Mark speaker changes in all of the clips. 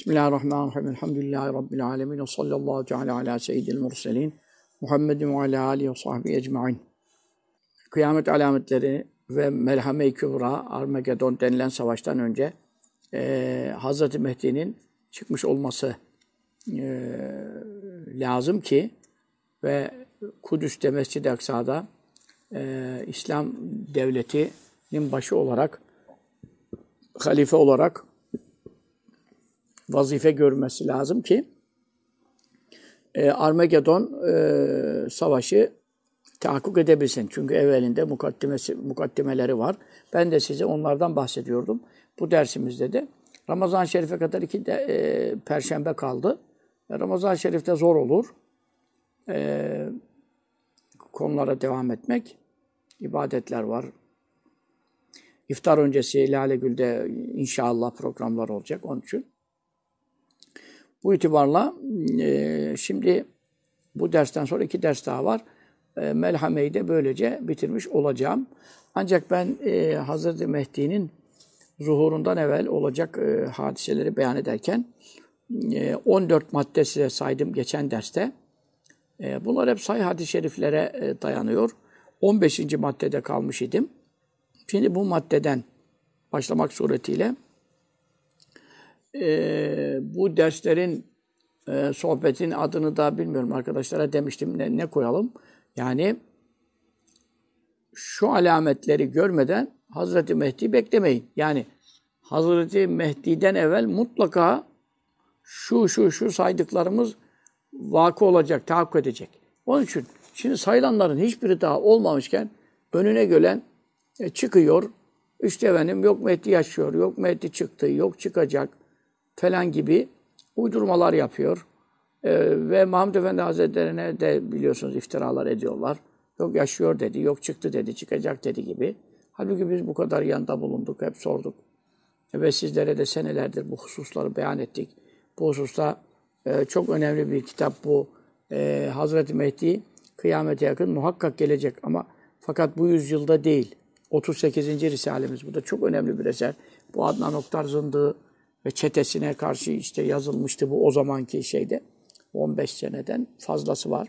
Speaker 1: Bismillahirrahmanirrahim. Elhamdülillahi Rabbil alemin. Ve sallallahu teala ala seyyidil murselin. Muhammedin ve ala alihi ve sahbihi ecma'in. Kıyamet alametleri ve Melhame-i Kübra, Armagedon denilen savaştan önce Hazreti Mehdi'nin çıkmış olması lazım ki ve Kudüs'te Mescid-i Aksa'da İslam devletinin başı olarak, halife olarak vazife görmesi lazım ki Armagedon savaşı tahakkuk edebilsin. Çünkü evvelinde mukaddimeleri var. Ben de size onlardan bahsediyordum. Bu dersimizde de Ramazan-ı Şerif'e kadar Perşembe kaldı. Ramazan-ı Şerif'te zor olur. Konulara devam etmek. İbadetler var. İftar öncesi Lale Gül'de inşallah programlar olacak onun için. Bu itibarla şimdi bu dersten sonra 2 ders daha var. Melhame'yi de böylece bitirmiş olacağım. Ancak ben Hazreti Mehdi'nin zuhurundan evvel olacak hadiseleri beyan ederken 14 madde size saydım geçen derste. Bunlar hep sahih hadis-i şeriflere dayanıyor. 15. maddede kalmış idim. Şimdi bu maddeden başlamak suretiyle bu derslerin sohbetin adını da bilmiyorum arkadaşlara demiştim ne koyalım. Yani şu alametleri görmeden Hazreti Mehdi beklemeyin. Yani Hazreti Mehdi'den evvel mutlaka şu saydıklarımız vakı olacak, tahakkuk edecek. Onun için şimdi sayılanların hiçbiri daha olmamışken önüne gelen çıkıyor. İşte efendim yok Mehdi yaşıyor, yok Mehdi çıktı, yok çıkacak falan gibi uydurmalar yapıyor. Ve Mahmud Efendi Hazretleri'ne de biliyorsunuz iftiralar ediyorlar. Yok yaşıyor dedi, yok çıktı dedi, çıkacak dedi gibi. Halbuki biz bu kadar yanında bulunduk, hep sorduk. Ve sizlere de senelerdir bu hususları beyan ettik. Bu hususta çok önemli bir kitap bu. Hazreti Mehdi kıyamete yakın muhakkak gelecek ama fakat bu yüzyılda değil. 38. Risalemiz. Bu da çok önemli bir eser. Bu Adnan Oktar zındığı ve çetesine karşı işte yazılmıştı bu o zamanki şeyde. 15 seneden fazlası var.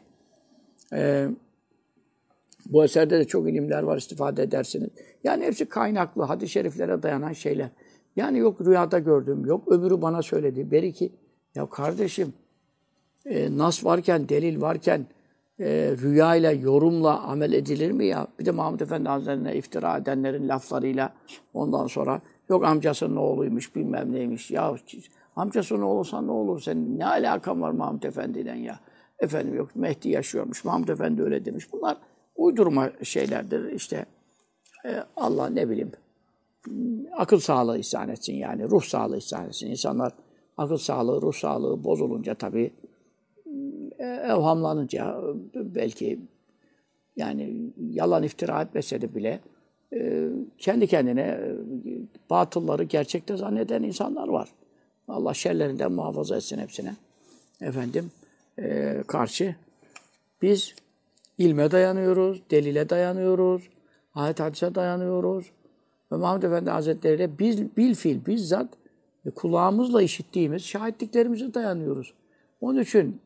Speaker 1: Bu eserde de çok ilimler var, istifade edersiniz. Yani hepsi kaynaklı, hadis-i şeriflere dayanan şeyler. Yani yok rüyada gördüm, yok öbürü bana söyledi. Belki ya kardeşim nas varken, delil varken rüyayla, yorumla amel edilir mi ya? Bir de Mahmud Efendi Hazretleri'ne iftira edenlerin laflarıyla ondan sonra yok amcasının oğluymuş, bilmem neymiş. Ya amcasının oğlusa ne olur? Senin ne alakan var Mahmud Efendi'den ya? Efendim yok Mehdi yaşıyormuş, Mahmud Efendi öyle demiş. Bunlar uydurma şeylerdir. İşte Allah ne bileyim akıl sağlığı ihsan etsin yani. Ruh sağlığı ihsan etsin. İnsanlar akıl sağlığı, ruh sağlığı bozulunca tabii evhamlanınca belki yani yalan iftira etmese de bile kendi kendine batılları gerçekte zanneden insanlar var. Allah şerlerinden muhafaza etsin hepsine. Efendim karşı biz ilme dayanıyoruz, delile dayanıyoruz, ayet hadise dayanıyoruz. Ve Mahmud Efendi Hazretleri ile biz bilfiil, bizzat kulağımızla işittiğimiz şahitliklerimize dayanıyoruz. Onun için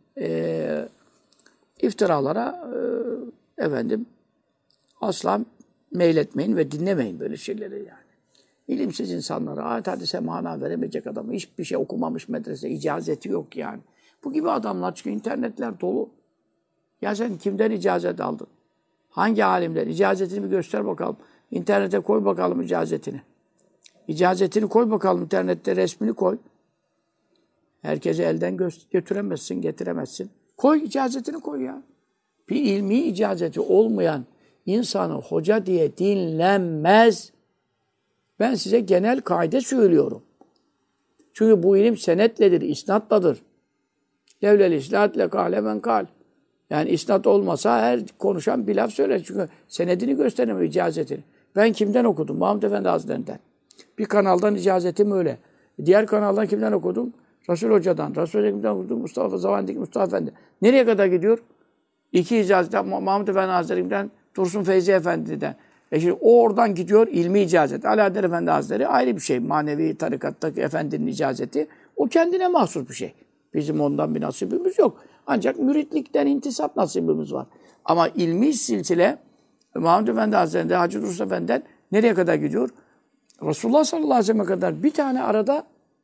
Speaker 1: iftiralara efendim asla meyletmeyin ve dinlemeyin böyle şeyleri yani. İlimsiz insanlara ayet hadise mana veremeyecek adamı hiçbir şey okumamış medrese icazeti yok yani. Bu gibi adamlar çünkü internetler dolu. Ya sen kimden icazet aldın? Hangi alimden? İcazetini bir göster bakalım. İnternete koy bakalım icazetini. İcazetini koy bakalım internette resmini koy. Herkese elden götüremezsin, getiremezsin. Koy icazetini koy ya. Bir ilmi icazeti olmayan insanı hoca diye dinlenmez. Ben size genel kaide söylüyorum. Çünkü bu ilim senetledir, isnatladır. Levlel isnat le kâle men kâl. Yani isnat olmasa her konuşan bir laf söyler. Çünkü senedini gösteremiyor, icazetini. Ben kimden okudum? Mahmud Efendi Hazretleri'nden. Bir kanaldan icazetim öyle. Diğer kanaldan kimden okudum? Resul Hoca'dan. Resul Hoca'dan okudum. Mustafa Zaman'daki Mustafa Efendi. Nereye kadar gidiyor? 2 icazetten Mahmud Efendi Hazretleri'nden, Dursun Feyzi Efendi'den. Şimdi o oradan gidiyor ilmi icazet. Alaeddin Efendi Hazretleri ayrı bir şey. Manevi tarikattaki efendinin icazeti. O kendine mahsus bir şey. Bizim ondan bir nasibimiz yok. Ancak müritlikten intisap nasibimiz var. Ama ilmi silsile Mahmud Efendi Hazretleri'nde, Hacı Dursun Efendi'den nereye kadar gidiyor? Resulullah sallallahu aleyhi ve sellem'e kadar bir tane arada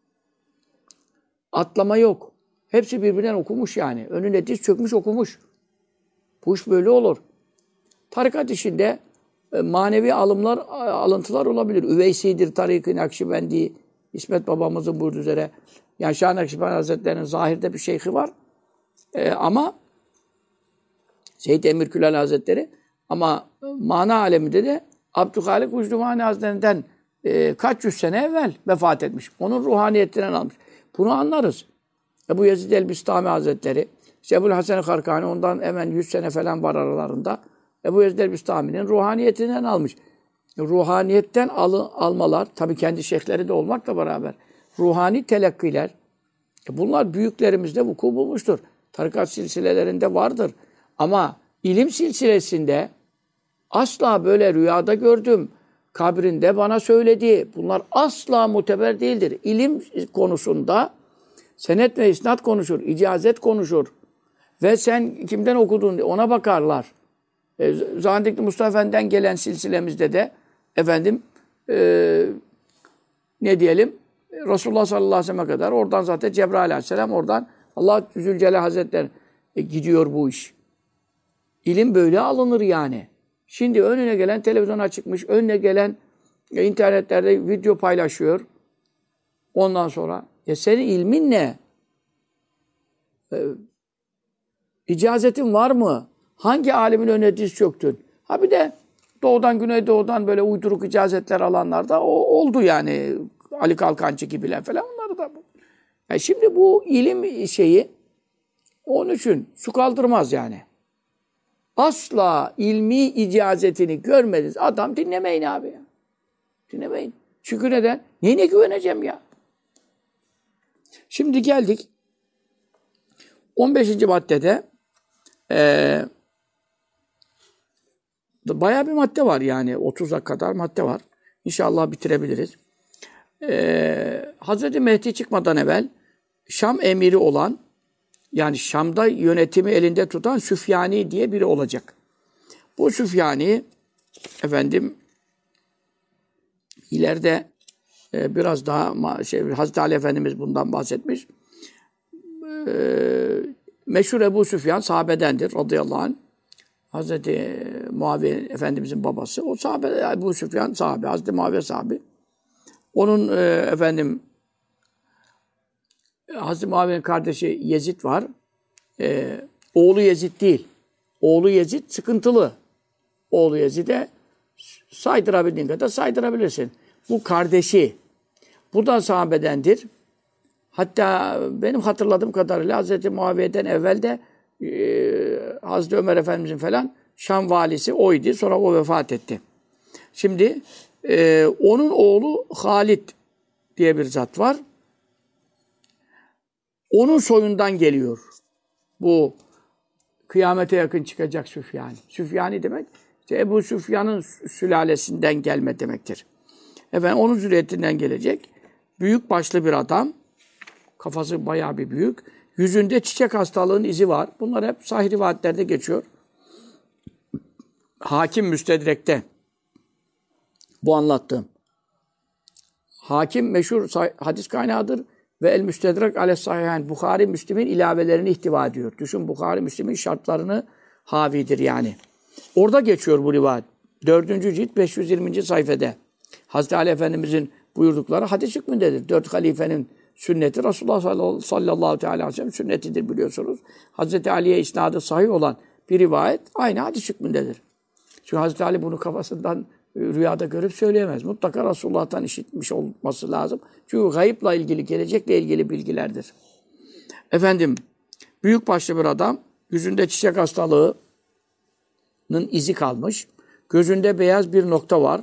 Speaker 1: atlama yok. Hepsi birbirinden okumuş yani. Önüne diz çökmüş okumuş. Bu iş böyle olur. Tarikat işinde manevi alıntılar olabilir. Üveysi'dir, Tarik-i Nakşibendi, İsmet babamızın buyurduğu üzere. Yani Şah Nakşibendi Hazretleri'nin zahirde bir şeyhi var. Ama Seyyid Emir Külal Hazretleri ama mana aleminde de Abdülhalik Ucduvani Hazretleri'nden kaç yüz sene evvel vefat etmiş. Onun ruhaniyetinden almış. Bunu anlarız. Ebu Yezid el-Bistami Hazretleri, Ebu'l Hasan Karkani ondan hemen 100 sene falan var aralarında. Ebu Yezid el-Bistami'nin ruhaniyetinden almış. Ruhaniyetten almalar, tabii kendi şeyhleri de olmakla beraber, ruhani telakkiler, bunlar büyüklerimizde vuku bulmuştur. Tarikat silsilelerinde vardır. Ama ilim silsilesinde asla böyle rüyada gördüm, kabrinde bana söyledi. Bunlar asla muteber değildir. İlim konusunda senet ve isnat konuşur, icazet konuşur. Ve sen kimden okudun ona bakarlar. Zahidekli Mustafa Efendi'den gelen silsilemizde de efendim ne diyelim Resulullah sallallahu aleyhi ve sellem'e kadar oradan zaten Cebrail aleyhisselam oradan Allah Zülcelal Hazretleri gidiyor bu iş. İlim böyle alınır yani. Şimdi önüne gelen televizyona çıkmış, önüne gelen internetlerde video paylaşıyor. Ondan sonra senin ilmin ne? İcazetin var mı? Hangi alimin önüne diz çöktün? Ha bir de doğudan güneydoğudan böyle uyduruk icazetler alanlar da oldu yani. Ali Kalkancı gibiler falan onları da. Şimdi bu ilim şeyi onun için su kaldırmaz yani. Asla ilmi icazetini görmediniz. Adam dinlemeyin abi ya. Dinlemeyin. Çünkü neden? Neyine güveneceğim ya? Şimdi geldik 15. maddede bayağı bir madde var yani 30'a kadar madde var. İnşallah bitirebiliriz. Hazreti Mehdi çıkmadan evvel Şam emiri olan yani Şam'da yönetimi elinde tutan Süfyani diye biri olacak. Bu Süfyani efendim ileride biraz daha Hazreti Ali Efendimiz bundan bahsetmiş. Meşhur Ebu Süfyan sahabedendir radıyallahu anh. Hazreti Muaviye Efendimizin babası. O sahabe, Ebu Süfyan sahabe, Hazreti Muaviye sahabe. Onun efendim Hazreti Muaviye'nin kardeşi Yezid var. Oğlu Yezid değil. Oğlu Yezid sıkıntılı. Oğlu Yezid'e saydırabildiğin kadar saydırabilirsin. Bu kardeşi. Bu da sahabedendir. Hatta benim hatırladığım kadarıyla Hazreti Muaviye'den evvel de Hazreti Ömer Efendimizin falan Şam valisi oydu. Sonra o vefat etti. Şimdi onun oğlu Halid diye bir zat var. Onun soyundan geliyor. Bu kıyamete yakın çıkacak Süfyani. Süfyani demek işte Ebu Süfyan'ın sülalesinden gelme demektir. Efendim onun zürriyetinden gelecek. Büyük başlı bir adam. Kafası bayağı bir büyük. Yüzünde çiçek hastalığının izi var. Bunlar hep sahih rivayetlerde geçiyor. Hakim Müstedrek'te bu anlattığım. Hakim meşhur hadis kaynağıdır ve El Müstedrek ale sahihayn Buhari Müslim'in ilavelerini ihtiva ediyor. Düşün Buhari Müslim'in şartlarını havidir yani. Orada geçiyor bu rivayet. 4. cilt 520. sayfede. Hazreti Ali Efendimizin buyurdukları hadis hükmündedir. 4 halifenin sünneti Resulullah sallallahu aleyhi ve sellem sünnetidir biliyorsunuz. Hazreti Ali'ye isnadı sahih olan bir rivayet aynı hadis hükmündedir. Çünkü Hazreti Ali bunu kafasından rüyada görüp söyleyemez. Mutlaka Resulullah'tan işitmiş olması lazım. Çünkü gayıpla ilgili, gelecekle ilgili bilgilerdir. Efendim, büyük başlı bir adam, yüzünde çiçek hastalığının izi kalmış. Gözünde beyaz bir nokta var.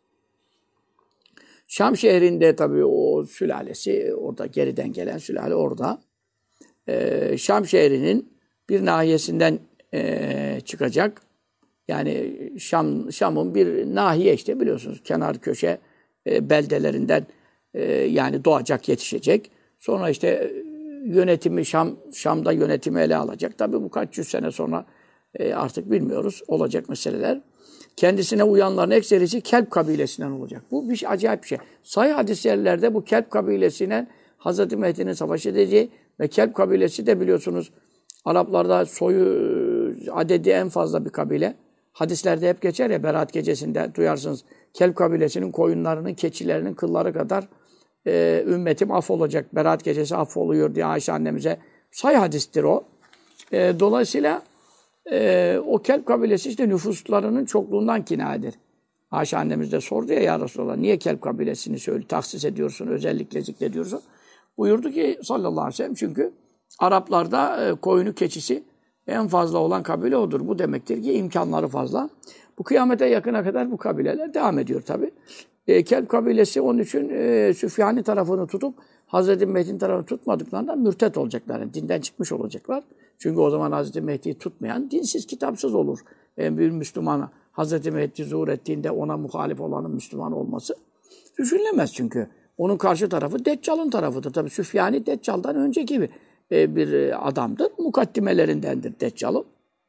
Speaker 1: Şam şehrinde tabii o sülalesi, orada geriden gelen sülale orada. Şam şehrinin bir nahiyesinden çıkacak. Yani Şam'ın bir nahiye işte biliyorsunuz kenar köşe beldelerinden yani doğacak, yetişecek. Sonra işte yönetimi Şam'da yönetimi ele alacak. Tabii bu kaç yüz sene sonra artık bilmiyoruz. Olacak meseleler. Kendisine uyanların ekserisi Kelp kabilesinden olacak. Bu bir acayip bir şey. Sahih hadis-i bu Kelp kabilesinden Hazreti Mehdi'nin savaş edeceği ve Kelp kabilesi de biliyorsunuz Araplarda soyu adedi en fazla bir kabile. Hadislerde hep geçer ya, Berat gecesinde duyarsınız. Kelp kabilesinin koyunlarının, keçilerinin kılları kadar ümmetim affolacak. Berat gecesi affoluyor diye Ayşe annemize say hadistir o. Dolayısıyla o Kelp kabilesi işte nüfuslarının çokluğundan kinayedir. Ayşe annemiz de sordu ya Resulallah, niye Kelp kabilesini tahsis ediyorsun, özellikle zikrediyorsun? Buyurdu ki sallallahu aleyhi ve sellem, çünkü Araplarda koyunu keçisi en fazla olan kabile odur. Bu demektir ki imkanları fazla. Bu kıyamete yakına kadar bu kabileler devam ediyor tabi. Kelp kabilesi onun için Süfyani tarafını tutup Hazreti Mehdi'nin tarafını tutmadıklarından mürtet olacaklar. Yani dinden çıkmış olacaklar. Çünkü o zaman Hazreti Mehdi'yi tutmayan dinsiz, kitapsız olur. Bir Müslümana Hazreti Mehdi zuhur ettiğinde ona muhalif olanın Müslüman olması düşünülemez çünkü. Onun karşı tarafı Deccal'ın tarafıdır. Tabi Süfyani Deccal'dan önceki bir adamdır. Mukaddimelerindendir Deccal'ın.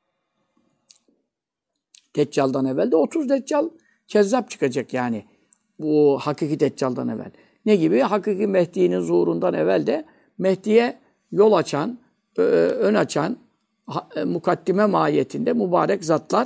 Speaker 1: Deccal'dan evvel de 30 Deccal kezzap çıkacak yani. Bu hakiki Deccal'dan evvel. Ne gibi? Hakiki Mehdi'nin zuhurundan evvel de Mehdi'ye yol açan, ön açan, mukaddime mahiyetinde mübarek zatlar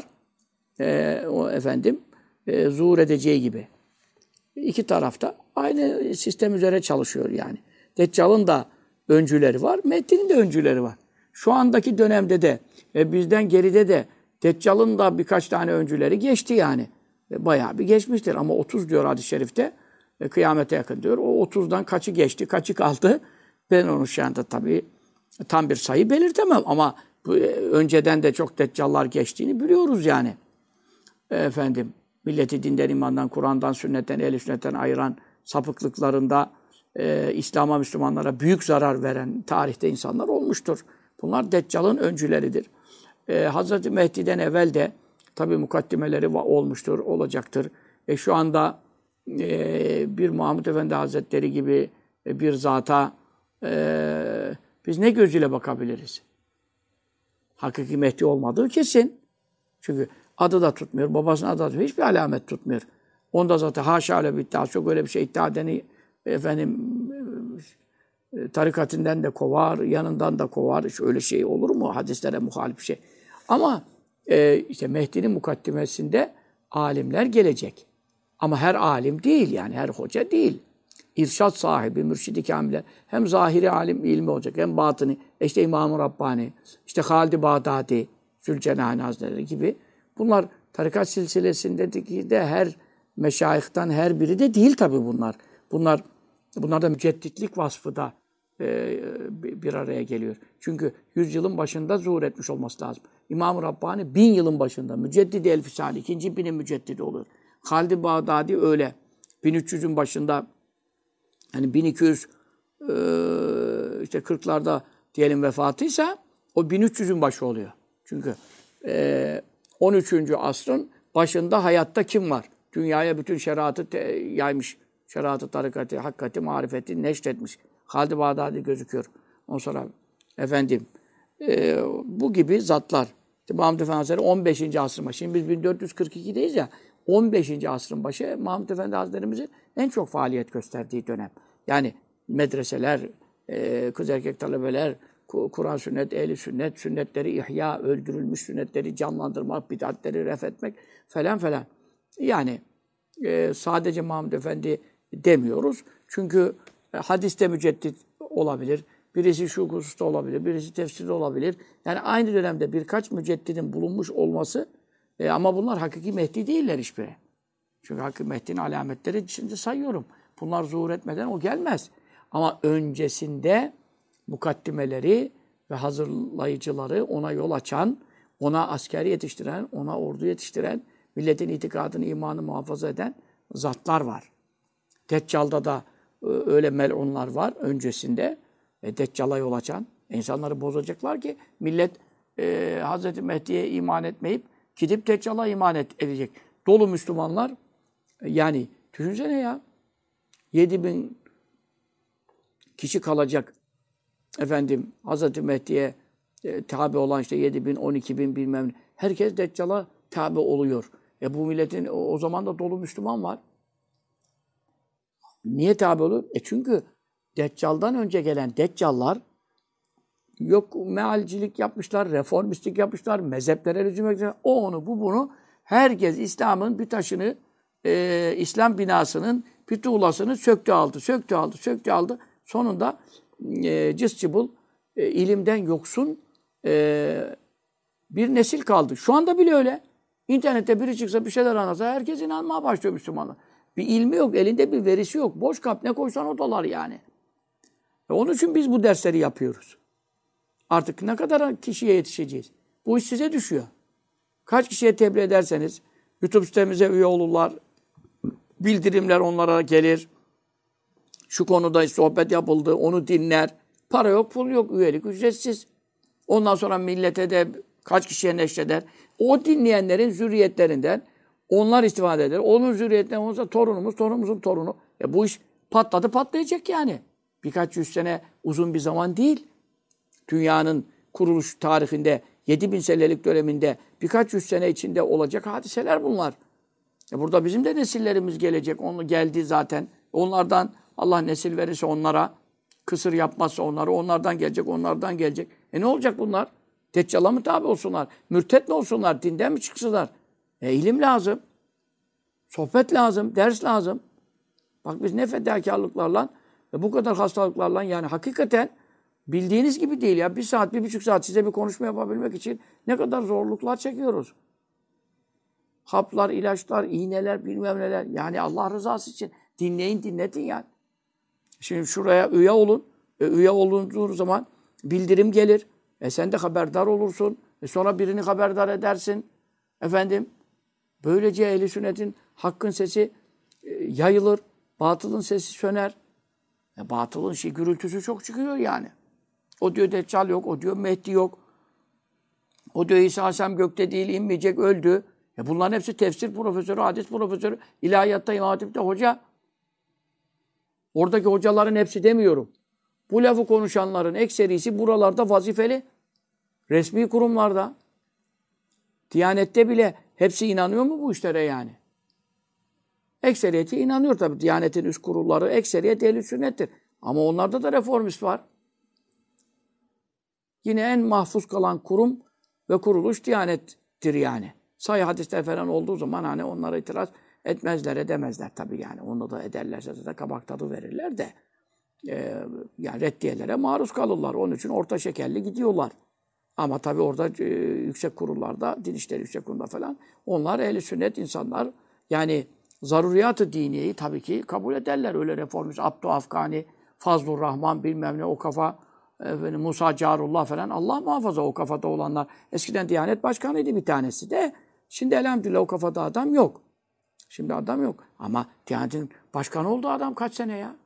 Speaker 1: zuhur edeceği gibi. İki tarafta aynı sistem üzere çalışıyor yani. Deccal'ın da öncüleri var, Mehdi'nin de öncüleri var. Şu andaki dönemde de bizden geride de Deccal'ın da birkaç tane öncüleri geçti yani. Bayağı bir geçmiştir ama 30 diyor hadis-i şerifte. Kıyamete yakın diyor. O 30'dan kaçı geçti, kaçı kaldı? Ben onu şu anda tabii tam bir sayı belirtemem ama önceden de çok Deccal'lar geçtiğini biliyoruz yani. Milleti dinden, imandan, Kur'an'dan, sünnetten, ehl-i sünnetten ayıran sapıklıklarında İslam'a, Müslümanlara büyük zarar veren tarihte insanlar olmuştur. Bunlar Deccal'ın öncüleridir. Hazreti Mehdi'den evvel de tabii mukaddimeleri olmuştur, olacaktır. Şu anda bir Mahmud Efendi Hazretleri gibi bir zata biz ne gözüyle bakabiliriz? Hakiki Mehdi olmadığı kesin. Çünkü adı da tutmuyor, babasının adı da tutmuyor, hiçbir alamet tutmuyor. Onda zaten haşa öyle bir iddia, çok öyle bir şey iddia edeni tarikatinden de kovar, yanından da kovar. Hiç öyle şey olur mu? Hadislere muhalif bir şey. Ama işte Mehdi'nin mukaddimesinde alimler gelecek. Ama her alim değil yani, her hoca değil. İrşad sahibi, mürşid-i kâmiler. Hem zahiri alim ilmi olacak, hem batını. İşte İmam-ı Rabbani, işte Halid-i Bağdadi, Zülcenani Hazretleri gibi. Bunlar tarikat silsilesindeki de her meşayihtan her biri de değil tabii bunlar. Bunlar da mücedditlik vasfı da bir araya geliyor. Çünkü 100 yılın başında zuhur etmiş olması lazım. İmam-ı Rabbani 1000 yılın başında. Müceddidi el-Fisali, ikinci binin müceddidi oluyor. Halid-i Bağdadi öyle. 1300'ün başında, yani 1200 işte 40'larda diyelim vefatıysa o 1300'ün başı oluyor. Çünkü 13. asrın başında hayatta kim var? Dünyaya bütün şeriatı yaymış. Şeriatı, tarikatı, hakikati, marifeti neşretmiş. Halid-i Bağdadi gözüküyor. Ondan sonra bu gibi zatlar. Mahmud Efendi Hazretleri 15. asrın başı. Şimdi biz 1442'deyiz ya. 15. asrın başı Mahmud Efendi Hazretlerimizin en çok faaliyet gösterdiği dönem. Yani medreseler, kız erkek talebeler, Kur'an sünnet, ehli sünnet, sünnetleri ihya, öldürülmüş sünnetleri canlandırmak, bid'atleri ref etmek falan falan. Yani sadece Mahmud Efendi demiyoruz. Çünkü hadiste müceddit olabilir. Birisi şu hususta olabilir. Birisi tefsirde olabilir. Yani aynı dönemde birkaç müceddidin bulunmuş olması ama bunlar hakiki Mehdi değiller hiçbiri. Çünkü hakiki Mehdi'nin alametleri şimdi sayıyorum. Bunlar zuhur etmeden o gelmez. Ama öncesinde mukaddimeleri ve hazırlayıcıları, ona yol açan, ona asker yetiştiren, ona ordu yetiştiren, milletin itikadını, imanı muhafaza eden zatlar var. Deccal'da da öyle melunlar var öncesinde. Deccal'a yol açan. İnsanları bozacaklar ki millet Hazreti Mehdi'ye iman etmeyip gidip Deccal'a iman edecek. Dolu Müslümanlar, yani düşünsene ya, kişi kalacak. Efendim Hazreti Mehdi'ye tabi olan işte 7 bin, 12 bin bilmem ne. Herkes Deccal'a tabi oluyor. Bu milletin o zaman da dolu Müslüman var. Niye tabi olur? Çünkü Deccal'dan önce gelen Deccallar yok mealcilik yapmışlar, reformistlik yapmışlar, mezheplere lüzum etmişler. O onu, bu bunu. Herkes İslam'ın bir taşını, İslam binasının bir tuğlasını söktü aldı, söktü aldı, söktü aldı. Sonunda cız cıbıl, ilimden yoksun bir nesil kaldı. Şu anda bile öyle. İnternette biri çıksa bir şeyler anlatsa herkes inanmaya başlıyor Müslümanlar. Bir ilmi yok, elinde bir verisi yok. Boş kap ne koysan o dolar yani. Onun için biz bu dersleri yapıyoruz. Artık ne kadar kişiye yetişeceğiz? Bu iş size düşüyor. Kaç kişiye tebliğ ederseniz, YouTube sitemize üye olurlar, bildirimler onlara gelir. Şu konuda sohbet yapıldı, onu dinler. Para yok, pul yok, üyelik ücretsiz. Ondan sonra millete de kaç kişiye neşreder. O dinleyenlerin zürriyetlerinden onlar istifade eder. Onun zürriyetinden olursa torunumuz, torunumuzun torunu. Bu iş patladı patlayacak yani. Birkaç yüz sene uzun bir zaman değil. Dünyanın kuruluş tarihinde 7000 senelik döneminde birkaç yüz sene içinde olacak hadiseler bunlar. Burada bizim de nesillerimiz gelecek. Onu geldi zaten. Onlardan Allah nesil verirse onlara, kısır yapmazsa onları, onlardan gelecek, onlardan gelecek. Ne olacak bunlar? Deccal'a mı tabi olsunlar? Mürtet mi olsunlar? Dinden mi çıksınlar? İlim lazım. Sohbet lazım. Ders lazım. Bak biz ne fedakarlıklarla ve bu kadar hastalıklarla yani hakikaten bildiğiniz gibi değil ya. 1 saat, 1,5 saat size bir konuşma yapabilmek için ne kadar zorluklar çekiyoruz. Haplar, ilaçlar, iğneler, bilmem neler. Yani Allah rızası için dinleyin, dinletin yani. Şimdi şuraya üye olun. Üye olunduğunuz zaman bildirim gelir. Sen de haberdar olursun. Sonra birini haberdar edersin. Efendim, böylece ehl-i sünnetin hakkın sesi yayılır. Batılın sesi söner. Batılın gürültüsü çok çıkıyor yani. O diyor Deccal yok, o diyor Mehdi yok. O diyor İsa Aleyhisselam gökte değil, inmeyecek, öldü. Bunların hepsi tefsir profesörü, hadis profesörü, ilahiyatta, İmam Hatip'te hoca. Oradaki hocaların hepsi demiyorum. Bu lafı konuşanların ekserisi buralarda vazifeli. Resmi kurumlarda. Diyanette bile hepsi inanıyor mu bu işlere yani? Ekseriyeti inanıyor tabii. Diyanetin üst kurulları ekseriyet ehl-i sünnettir. Ama onlarda da reformist var. Yine en mahfuz kalan kurum ve kuruluş Diyanet'tir yani. Sahih hadisler falan olduğu zaman hani onlara itiraz etmezler, edemezler tabii yani. Onu da ederlerse de kabak tadı verirler de yani reddiyelere maruz kalırlar. Onun için orta şekerli gidiyorlar. Ama tabii orada yüksek kurullarda, din işleri yüksek kurulunda falan onlar ehl-i sünnet insanlar. Yani zaruriyat-ı diniyeyi tabii ki kabul ederler. Öyle reformist, Abdü Afgani, Fazlur Rahman bilmem ne o kafa, Musa Carullah falan Allah muhafaza o kafada olanlar. Eskiden Diyanet Başkanı'ydı bir tanesi de. Şimdi elhamdülillah o kafada adam yok. Şimdi adam yok. Ama Diyanet'in başkanı oldu adam kaç sene ya?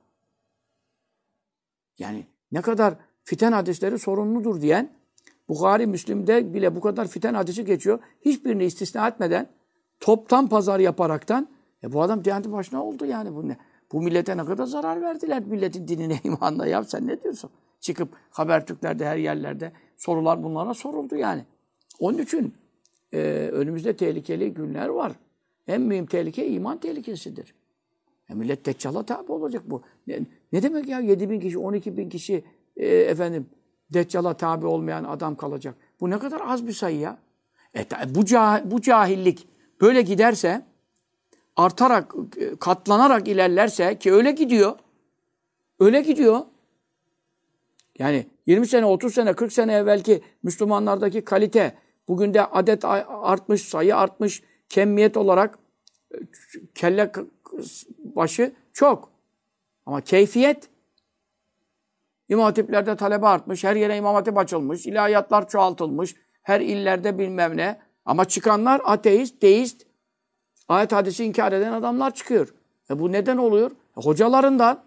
Speaker 1: Yani ne kadar fiten hadisleri sorumludur diyen Bukhari, Müslim'de bile bu kadar fiten hadisi geçiyor. Hiçbirini istisna etmeden toptan pazar yaparaktan bu adam Diyanet'in başına oldu yani bu ne? Bu millete ne kadar zarar verdiler milletin dinine, imanına. Ya sen ne diyorsun? Çıkıp Habertürk'lerde her yerlerde sorular bunlara soruldu yani. Onun için önümüzde tehlikeli günler var. En mühim tehlike iman tehlikesidir. Millet Deccal'a tabi olacak bu. Ne demek ya 7.000 kişi, 12.000 kişi Deccal'a tabi olmayan adam kalacak. Bu ne kadar az bir sayı ya. Bu cahillik böyle giderse, artarak, katlanarak ilerlerse ki öyle gidiyor. Öyle gidiyor. Yani 20 sene, 30 sene, 40 sene evvelki Müslümanlardaki kalite, bugün de adet artmış, sayı artmış, kemmiyet olarak kelle başı çok. Ama keyfiyet, İmam Hatiplerde talebe artmış, her yere İmam Hatip açılmış, ilahiyatlar çoğaltılmış, her illerde bilmem ne. Ama çıkanlar ateist, deist, ayet hadisi inkar eden adamlar çıkıyor. Bu neden oluyor? Hocalarından.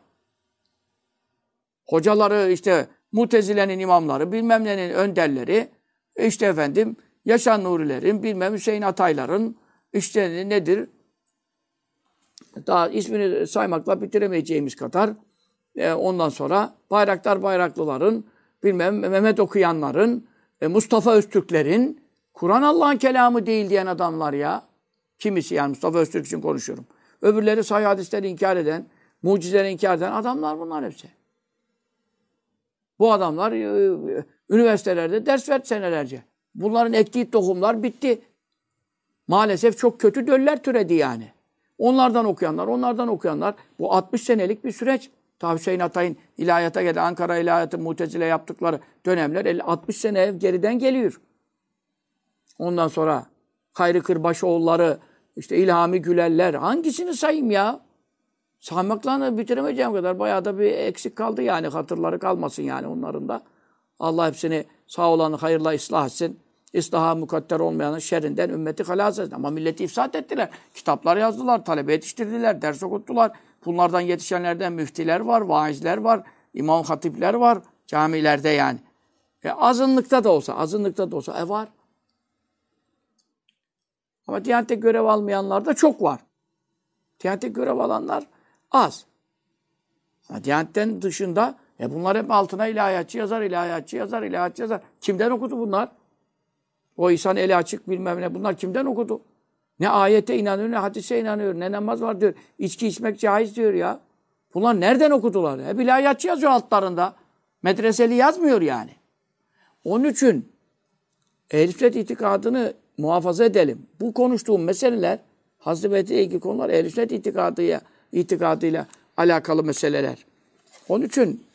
Speaker 1: Hocaları işte Mutezile'nin imamları, bilmem nenin önderleri, işte efendim Yaşar Nurilerin, bilmem Hüseyin Atayların, işte nedir? Daha ismini saymakla bitiremeyeceğimiz kadar Ondan sonra Bayraklıların, bilmem Mehmet okuyanların, Mustafa Öztürklerin, Kur'an Allah'ın kelamı değil diyen adamlar ya. Kimisi yani Mustafa Öztürk için konuşuyorum. Öbürleri sahih hadisleri inkar eden, mucizeleri inkar eden adamlar bunlar hepsi. Bu adamlar üniversitelerde ders verdi senelerce. Bunların ektiği tohumlar bitti. Maalesef çok kötü döller türedi yani. Onlardan okuyanlar. Bu 60 senelik bir süreç. Ta Hüseyin Atay'ın ilahiyata geldi. Ankara ilahiyatı Mu'tezile yaptıkları dönemler 60 sene geriden geliyor. Ondan sonra Hayri Kırbaşoğulları, işte İlhami Gülerler. Hangisini sayayım ya? Saymakla bitiremeyeceğim kadar bayağı da bir eksik kaldı yani. Hatırları kalmasın yani onların da. Allah hepsini sağ olanı hayırla ıslah etsin. İslaha mukadder olmayanın şerrinden ümmeti halas etsin. Ama milleti ifsad ettiler. Kitaplar yazdılar, talebe yetiştirdiler, ders okuttular. Bunlardan yetişenlerden müftiler var, vaizler var, imam hatipler var camilerde yani. Azınlıkta da olsa var. Ama Diyanet'te görev almayanlar da çok var. Diyanet'te görev alanlar az. Ama Diyanet'ten dışında bunlar hep altına ilahiyatçı yazar. Kimden okudu bunlar? O İhsan eli açık bilmem ne. Bunlar kimden okudu? Ne ayete inanıyor, ne hadise inanıyor, ne namaz var diyor. İçki içmek caiz diyor ya. Bunlar nereden okudular? Hep ilahiyatçı yazıyor altlarında. Medreseli yazmıyor yani. Onun için Ehl-i Sünnet itikadını muhafaza edelim. Bu konuştuğum meseleler, Hazreti Bey'le ilgili konular Ehl-i Sünnet itikadıyla alakalı meseleler. Onun için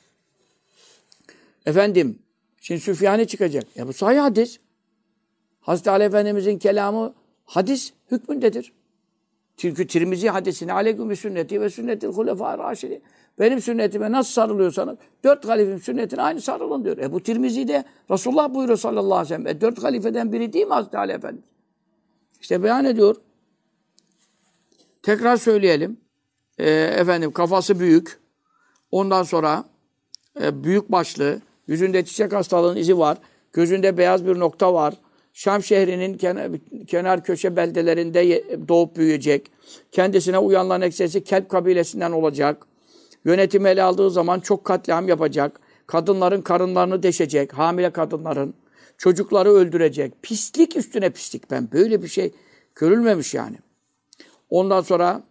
Speaker 1: şimdi Süfyani çıkacak. Bu sahih hadis. Hazreti Ali Efendimizin kelamı hadis hükmündedir. Çünkü Tirmizi hadisine aleyküm sünneti ve sünnetil hulefâ raşidi. Benim sünnetime nasıl sarılıyorsanız 4 halifenin sünnetine aynı sarılın diyor. Bu Tirmizi'de Resulullah buyuruyor sallallahu aleyhi ve sellem. 4 halifeden biri değil mi Hazreti Ali Efendimiz? İşte beyan ediyor. Tekrar söyleyelim. Kafası büyük. Ondan sonra büyük başlı. Yüzünde çiçek hastalığının izi var. Gözünde beyaz bir nokta var. Şam şehrinin kenar köşe beldelerinde doğup büyüyecek. Kendisine uyanların eksesi Kelp kabilesinden olacak. Yönetimi ele aldığı zaman çok katliam yapacak. Kadınların karınlarını deşecek. Hamile kadınların. Çocukları öldürecek. Pislik üstüne pislik. Ben böyle bir şey görülmemiş yani. Ondan sonra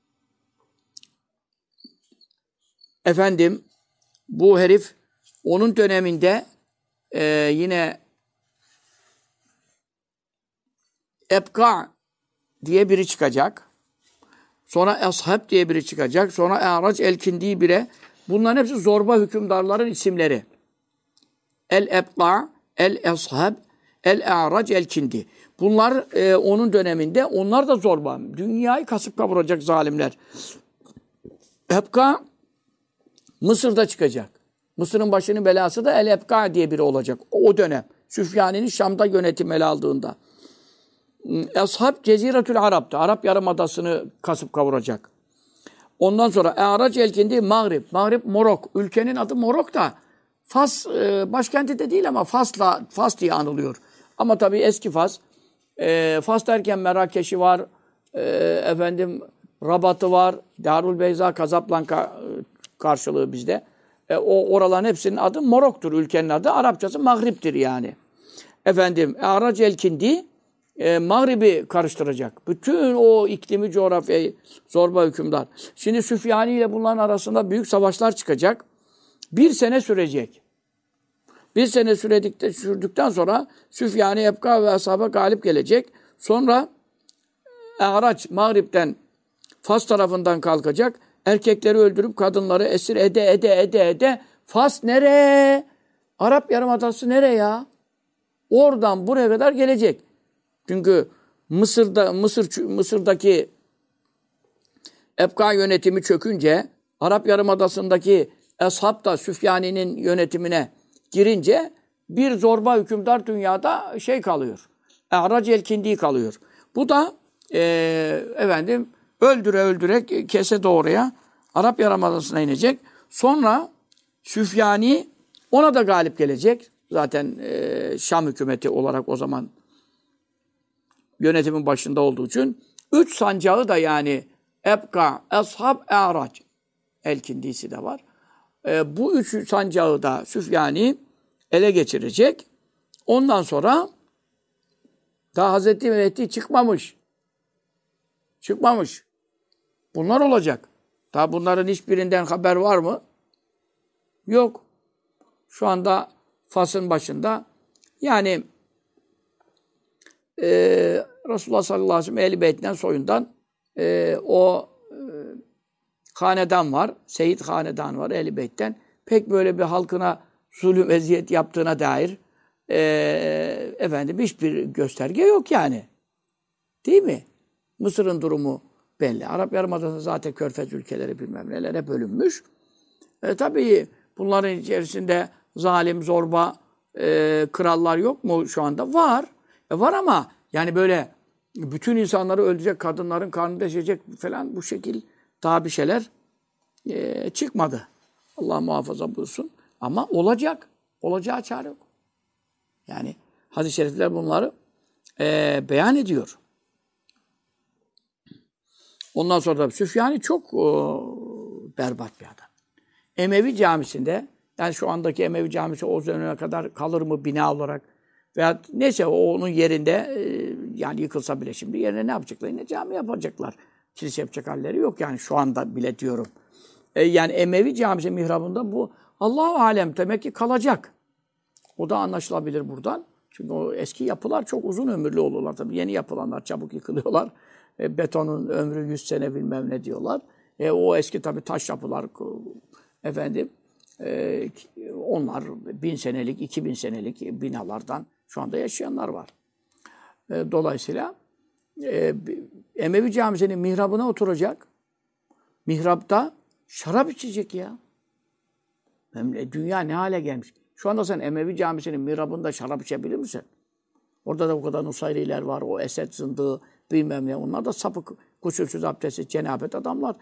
Speaker 1: bu herif onun döneminde yine Ebka diye biri çıkacak. Sonra Ashab diye biri çıkacak. Sonra E'rac el-Kindi bire. Bunların hepsi zorba hükümdarların isimleri. El-Ebka, El-Ashab, El-E'rac el-Kindi. Bunlar onun döneminde, onlar da zorba. Dünyayı kasıp kavuracak zalimler. Ebka Mısır'da çıkacak. Mısır'ın başının belası da El-Ebka diye biri olacak. O dönem. Süfyani'nin Şam'da yönetim ele aldığında. Ashab Ceziretül Arap'ta. Arap Yarımadası'nı kasıp kavuracak. Ondan sonra E'rac el-Kindi Mağrib. Mağrib Morok. Ülkenin adı Morok da Fas başkenti de değil ama Fas diye anılıyor. Ama tabii eski Fas. Fas derken Merakeş'i var. Rabat'ı var. Darul Beyza, Kazablanka karşılığı bizde. Oraların hepsinin adı Morok'tur. Ülkenin adı. Arapçası Mağrib'tir yani. E'rac el-Kindi Mağrib'i karıştıracak. Bütün o iklimi, coğrafyayı zorba hükümdar. Şimdi Süfyani ile bunların arasında büyük savaşlar çıkacak. 1 sene sürecek. 1 sene sürdükten sonra Süfyani, Ebka ve Ashab'a galip gelecek. Sonra E'rac Mağrib'den Fas tarafından kalkacak. Erkekleri öldürüp kadınları esir ede. Fas nereye? Arap Yarımadası nereye ya? Oradan buraya kadar gelecek. Çünkü Mısır'daki Ebka yönetimi çökünce Arap Yarımadası'ndaki Ashab da Süfyani'nin yönetimine girince bir zorba hükümdar dünyada kalıyor. E'rac el-Kindi kalıyor. Bu da öldüre kese doğruya Arap Yarımadası'na inecek. Sonra Süfyani ona da galip gelecek. Zaten Şam hükümeti olarak o zaman yönetimin başında olduğu için 3 sancağı da yani Ebka, Ashab, E'rac el-Kindisi de var. Bu üç sancağı da Süfyani ele geçirecek. Ondan sonra daha Hazreti Mehdi çıkmamış. Çıkmamış. Bunlar olacak. Daha bunların hiçbirinden haber var mı? Yok. Şu anda Fas'ın başında. Yani Resulullah sallallahu aleyhi ve sellem Ehl-i Beyt'ten soyundan o hanedan var. Seyyid hanedan var Ehl-i Beyt'ten. Pek böyle bir halkına zulüm, eziyet yaptığına dair hiçbir gösterge yok yani. Değil mi? Mısır'ın durumu belli. Arap Yarımadası zaten Körfez ülkeleri bilmem nelere bölünmüş. Tabii bunların içerisinde zalim, zorba krallar yok mu şu anda? Var. Var ama yani böyle bütün insanları öldürecek, kadınların karnını deşecek falan bu şekil daha bir şeyler çıkmadı. Allah muhafaza buyursun. Ama olacak. Olacağı çare yok. Yani hadis-i şerifler bunları beyan ediyor. Ondan sonra da Süfyani çok berbat bir adam. Emevi Camisi'nde, yani şu andaki Emevi Camisi o döneme kadar kalır mı bina olarak veya neyse onun yerinde yani yıkılsa bile şimdi yerine ne yapacaklar? Yine cami yapacaklar. Kilise yapacak halleri yok yani şu anda bile diyorum. Yani Emevi Camisi mihrabında bu Allah-u Alem demek ki kalacak. O da anlaşılabilir buradan. Çünkü o eski yapılar çok uzun ömürlü olurlar tabii. Yeni yapılanlar çabuk yıkılıyorlar. Betonun ömrü 100 sene bilmem ne diyorlar. O eski tabii taş yapılar onlar 1000 senelik, 2000 senelik binalardan şu anda yaşayanlar var. Dolayısıyla Emevi Camisi'nin mihrabına oturacak. Mihrapta şarap içecek ya. Dünya ne hale gelmiş. Şu anda sen Emevi Camisi'nin mihrabında şarap içebilir misin? Orada da o kadar Nusayriler var, o Esed zındığı bilmem ne. Onlar da sapık, gusülsüz abdestsiz, cenabet adamlar.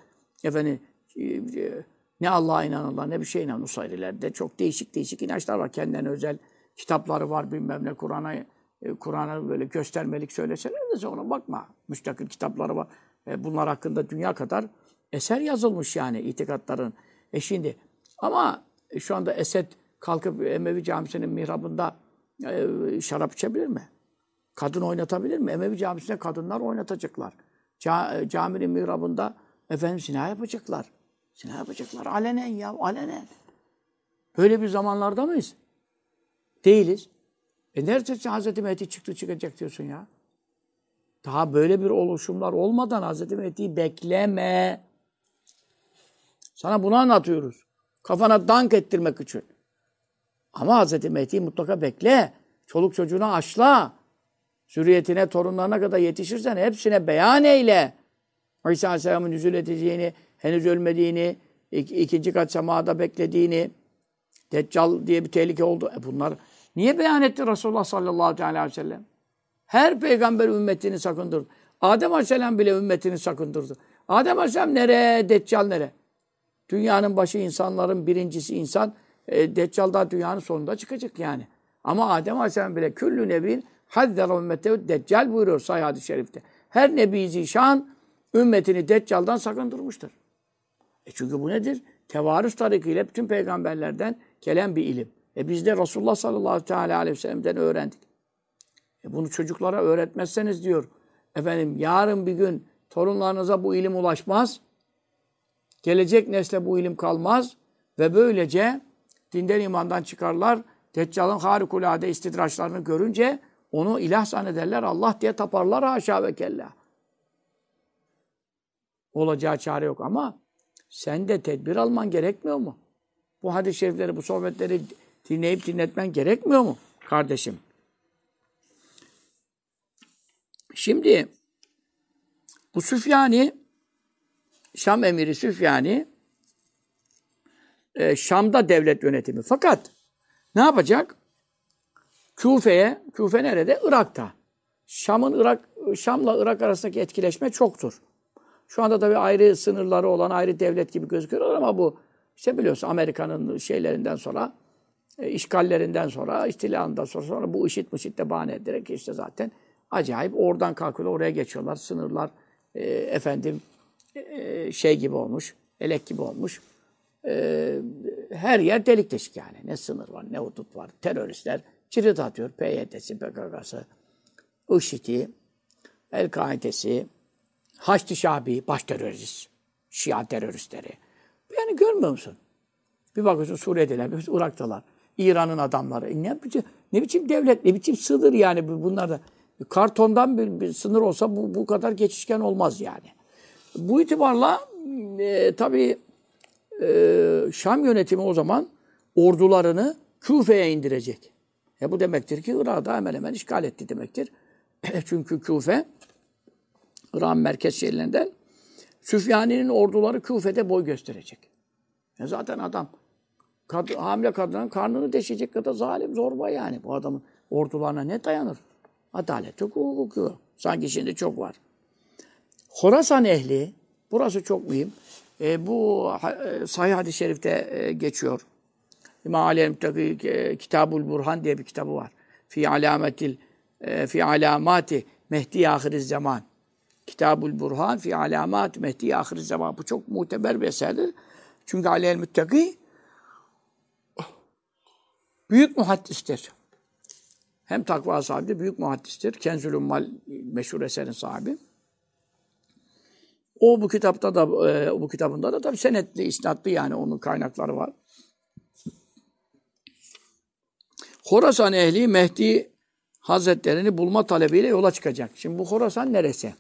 Speaker 1: Ne Allah'a inanırlar, ne bir şey inanırlar. Nusayrilerde çok değişik inançlar var. Kendilerine özel kitapları var, bilmem ne. Kur'an'a böyle göstermelik söyleseler de sonra bakma. Müstakil kitapları var. Bunlar hakkında dünya kadar eser yazılmış yani itikatların. Şimdi ama şu anda Esed kalkıp Emevi Camisi'nin mihrabında şarap içebilir mi? Kadın oynatabilir mi? Emevi Camisi'ne kadınlar oynatacaklar. Caminin mihrabında zina yapacaklar. Zina yapacaklar. Alenen ya, alenen. Böyle bir zamanlarda mıyız? Değiliz. Neredeyse Hazreti Mehdi çıkacak diyorsun ya. Daha böyle bir oluşumlar olmadan Hazreti Mehdi'yi bekleme. Sana bunu anlatıyoruz. Kafana dank ettirmek için. Ama Hazreti Mehdi'yi mutlaka bekle. Çoluk çocuğuna aşla. Zürriyetine, torunlarına kadar yetişirsen hepsine beyan eyle. İsa Aleyhisselam'ın nüzul edeceğini, henüz ölmediğini, ikinci kat semada beklediğini, Deccal diye bir tehlike oldu. Bunlar niye beyan etti Resulullah sallallahu aleyhi ve sellem? Her peygamber ümmetini sakındırdı. Adem Aleyhisselam bile ümmetini sakındırdı. Adem Aleyhisselam nereye? Deccal nereye? Dünyanın başı insanların birincisi insan. Deccal da dünyanın sonunda çıkacak yani. Ama Adem Aleyhisselam bile küllü nebin haddel ümmete Deccal buyuruyor Sahih hadis-i şerifte. Her nebi zişan ümmetini Deccal'dan sakındırmıştır. Çünkü bu nedir? Tevarüs tarikiyle bütün peygamberlerden gelen bir ilim. Biz de Resulullah sallallahu aleyhi ve sellem'den öğrendik. Bunu çocuklara öğretmezseniz diyor, yarın bir gün torunlarınıza bu ilim ulaşmaz. Gelecek nesle bu ilim kalmaz. Ve böylece dinden imandan çıkarlar. Deccal'ın harikulade istidraçlarını görünce onu ilah zannederler. Allah diye taparlar haşa ve kella. Olacağı çare yok ama sen de tedbir alman gerekmiyor mu? Bu hadis-i şerifleri, bu sohbetleri dinleyip dinletmen gerekmiyor mu kardeşim? Şimdi bu Süfyani, Şam emiri Süfyani, Şam'da devlet yönetimi. Fakat ne yapacak? Küfe nerede? Irak'ta. Şam'la Irak arasındaki etkileşme çoktur. Şu anda tabii ayrı sınırları olan ayrı devlet gibi gözüküyor ama bu işte biliyorsun Amerika'nın şeylerinden sonra, işgallerinden sonra, ihtilalından sonra bu IŞİD de bahane ederek işte zaten acayip oradan kalkıyorlar, oraya geçiyorlar. Sınırlar şey gibi olmuş, elek gibi olmuş. her yer delik deşik yani. Ne sınır var, ne hudut var. Teröristler cirit atıyor. PYD'si, PKK'sı, IŞİD'i, El-Kaide'si, Haçlı Şabi, baş terörist, Şia teröristleri. Yani görmüyor musun? Bir bakıyorsun Suriye'deler, bir Irak'talar. İran'ın adamları. Ne biçim devlet, ne biçim sınır yani bunlar da. Kartondan bir sınır olsa bu kadar geçişken olmaz yani. Bu itibarla tabii Şam yönetimi o zaman ordularını Küfe'ye indirecek. Bu demektir ki Irak'ı da hemen hemen işgal etti demektir. Çünkü Küfe, Irak'ın merkez şehirlerinden Süfyani'nin orduları Küfe'de boy gösterecek. Zaten adam hamile kadının karnını deşecek kadar zalim, zorba yani. Bu adamın ordularına ne dayanır? Adalet yok, hukuk yok. Sanki şimdi çok var. Horasan ehli, burası çok mühim. Bu Sahih hadis-i şerifte geçiyor. İmam Ali'nin Kitabul Burhan diye bir kitabı var. Fi alamati Mehdi ahiriz zaman. Kitabul Burhan fi alamat Mehdi ahiriz zaman. Bu çok muteber bir eserdir. Çünkü Ali'nin Müttaki büyük muhaddistir. Hem takva sahibi, büyük muhaddistir. Kenzül Ummal meşhur eserin sahibi. O bu kitabında da tabii senetli, isnatlı yani onun kaynakları var. Horasan ehli Mehdi Hazretlerini bulma talebiyle yola çıkacak. Şimdi bu Horasan neresi?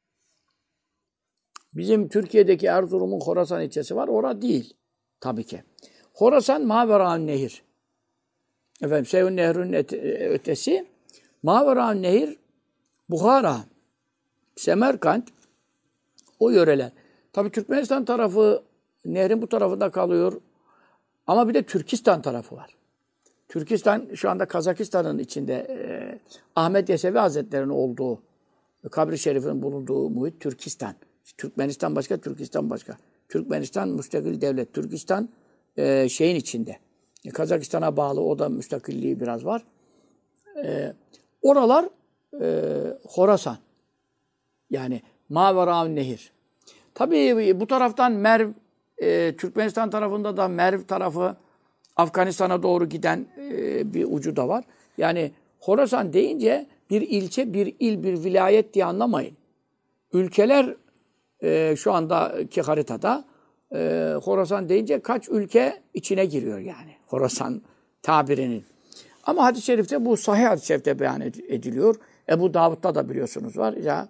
Speaker 1: Bizim Türkiye'deki Erzurum'un Horasan ilçesi var. Orada değil. Tabii ki. Horasan Mavera'nın nehir. Efendim Sevun Nehri'nin ötesi. Mavera'nın nehir Buhara, Semerkant o yöreler. Tabii Türkmenistan tarafı nehrin bu tarafında kalıyor. Ama bir de Türkistan tarafı var. Türkistan şu anda Kazakistan'ın içinde Ahmet Yesevi Hazretleri'nin olduğu, kabri şerifinin bulunduğu muhit Türkistan. Türkmenistan başka, Türkistan başka. Türkmenistan müstakil devlet. Türkistan şeyin içinde. Kazakistan'a bağlı, o da müstakilliği biraz var. Oralar Horasan. Yani Mavera'nın nehir. Tabii bu taraftan Merv, Türkmenistan tarafında da Merv tarafı, Afganistan'a doğru giden bir ucu da var. Yani Horasan deyince bir ilçe, bir il, bir vilayet diye anlamayın. Ülkeler şu andaki haritada Horasan deyince kaç ülke içine giriyor yani. Horasan tabirinin. Ama hadis-i şerifte bu sahih hadis-i şerifte beyan ediliyor. Ebu Davud'da da biliyorsunuz var. Ya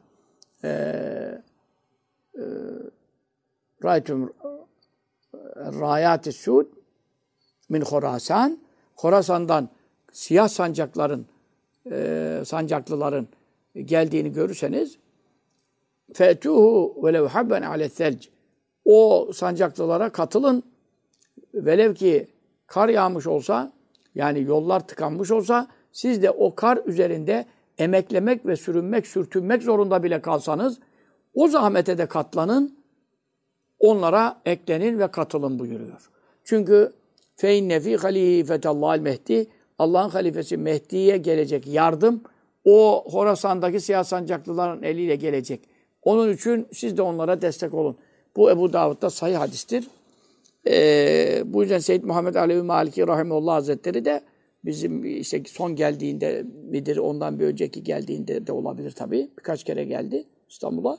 Speaker 1: Raytum Rayat-ı Suud min Horasan, Horasan'dan siyah sancakların, sancaklıların geldiğini görürseniz fetuhu velev habben ale's-selc. O sancaklılara katılın. Velev ki kar yağmış olsa, yani yollar tıkanmış olsa, siz de o kar üzerinde emeklemek ve sürtünmek zorunda bile kalsanız, o zahmete de katlanın, onlara eklenin ve katılın buyuruyor. Çünkü فَاِنَّ ف۪ي خَلِيفَةَ اللّٰهِ Mehdi, Allah'ın halifesi Mehdi'ye gelecek yardım, o Horasan'daki siyah sancaklıların eliyle gelecek. Onun için siz de onlara destek olun. Bu Ebu Davud'da sahih hadistir. Bu yüzden Seyyid Muhammed Alevi Maliki Rahimullah Hazretleri de bizim işte son geldiğinde midir, ondan bir önceki geldiğinde de olabilir tabii. Birkaç kere geldi İstanbul'a.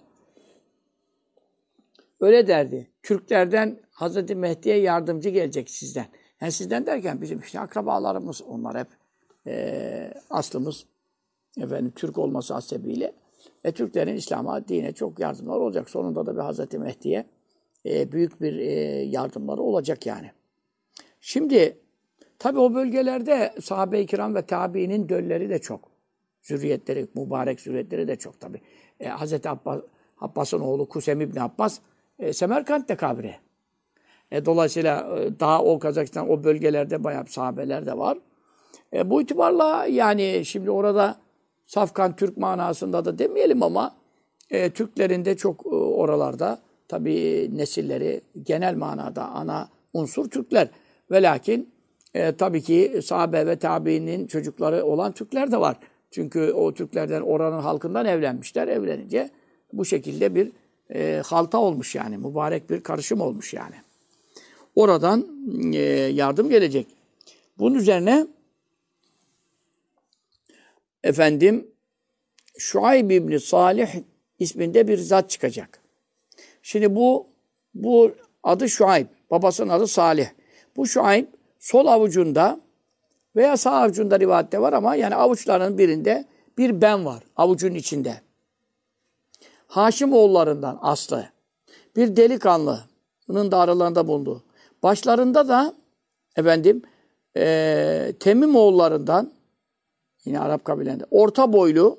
Speaker 1: Öyle derdi. Türklerden Hazreti Mehdi'ye yardımcı gelecek sizden. Yani sizden derken bizim işte akrabalarımız, onlar hep aslımız Türk olması hasebiyle Türklerin İslam'a, dine çok yardımları olacak. Sonunda da bir Hazreti Mehdi'ye büyük bir yardımları olacak yani. Şimdi tabii o bölgelerde sahabe-i kiram ve tabiinin dölleri de çok. Zürriyetleri, mübarek zürriyetleri de çok tabii. Hazreti Abbas'ın oğlu Kusem İbni Abbas Semerkant'te kabri. Dolayısıyla daha o Kazakistan, o bölgelerde bayağı sahabeler de var. Bu itibarla yani şimdi orada Safkan Türk manasında da demeyelim ama Türklerin de çok oralarda tabii nesilleri genel manada ana unsur Türkler. Ve lakin tabii ki sahabe ve tabiinin çocukları olan Türkler de var. Çünkü o Türklerden oranın halkından evlenmişler. Evlenince bu şekilde bir halta olmuş yani. Mübarek bir karışım olmuş yani. oradan yardım gelecek. Bunun üzerine efendim Şuayb İbni Salih isminde bir zat çıkacak. Şimdi bu adı Şuayb. Babasının adı Salih. Bu Şuayb sol avucunda veya sağ avucunda rivayette var ama yani avuçlarının birinde bir ben var. Avucun içinde. Haşim oğullarından aslı. Bir delikanlının da aralarında bulunduğu. Başlarında da efendim Temim oğullarından yine Arap kabilelerinde orta boylu,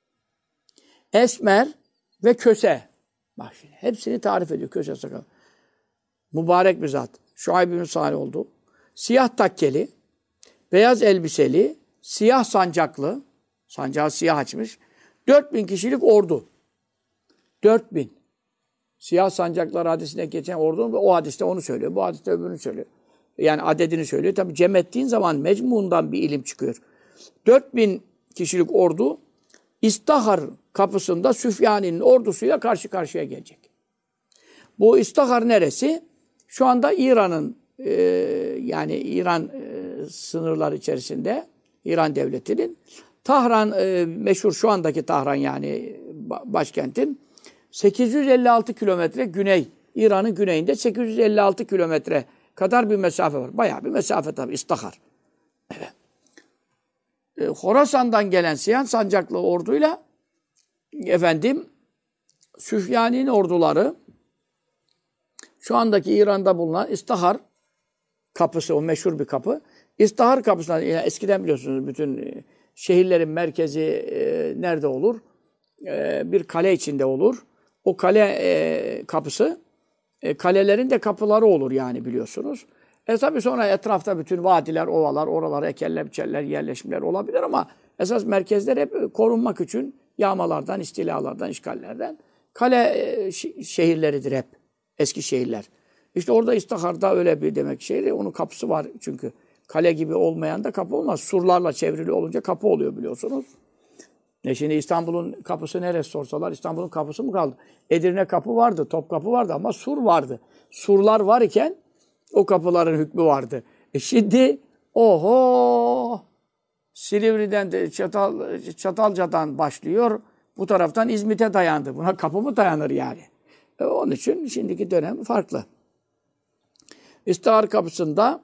Speaker 1: esmer ve köse. Bak şimdi hepsini tarif ediyor köse sakal. Mübarek bir zat. Şuayb bin Salih oldu. Siyah takkeli, beyaz elbiseli, siyah sancaklı, sancağı siyah açmış. 4000 kişilik ordu. 4000. Siyah sancaklar hadisine geçen ordu, o hadiste onu söylüyor. Bu hadiste öbürünü söylüyor. Yani adedini söylüyor. Tabi cem ettiğin zaman mecmuundan bir ilim çıkıyor. 4000 kişilik ordu İstahar kapısında Süfyani'nin ordusuyla karşı karşıya gelecek. Bu İstahar neresi? Şu anda İran'ın yani İran sınırları içerisinde İran devletinin Tahran meşhur şu andaki Tahran yani başkentin 856 kilometre güney, İran'ın güneyinde 856 kilometre kadar bir mesafe var. Bayağı bir mesafe tabii İstahar. Evet. Horasan'dan gelen Siyah sancaklı orduyla efendim Süfyani'nin orduları şu andaki İran'da bulunan İstahar kapısı, o meşhur bir kapı. İstahar kapısından, yani eskiden biliyorsunuz bütün şehirlerin merkezi nerede olur? Bir kale içinde olur. O kale kapısı, kalelerin de kapıları olur yani biliyorsunuz. Tabii sonra etrafta bütün vadiler, ovalar, oralara ekerler, biçerler, yerleşimler olabilir ama esas merkezler hep korunmak için yağmalardan, istilalardan, işgallerden. Kale şehirleridir hep. Eski şehirler. İşte orada İstahar'da öyle bir demek şehri. Onun kapısı var çünkü. Kale gibi olmayan da kapı olmaz. Surlarla çevrili olunca kapı oluyor biliyorsunuz. Şimdi İstanbul'un kapısı neresi sorsalar İstanbul'un kapısı mı kaldı? Edirne kapı vardı, Topkapı vardı ama sur vardı. Surlar var iken o kapıların hükmü vardı. Şimdi oho Silivri'den de Çatalca'dan başlıyor. Bu taraftan İzmit'e dayandı. Buna kapı mı dayanır yani? Onun için şimdiki dönem farklı. İstihar kapısında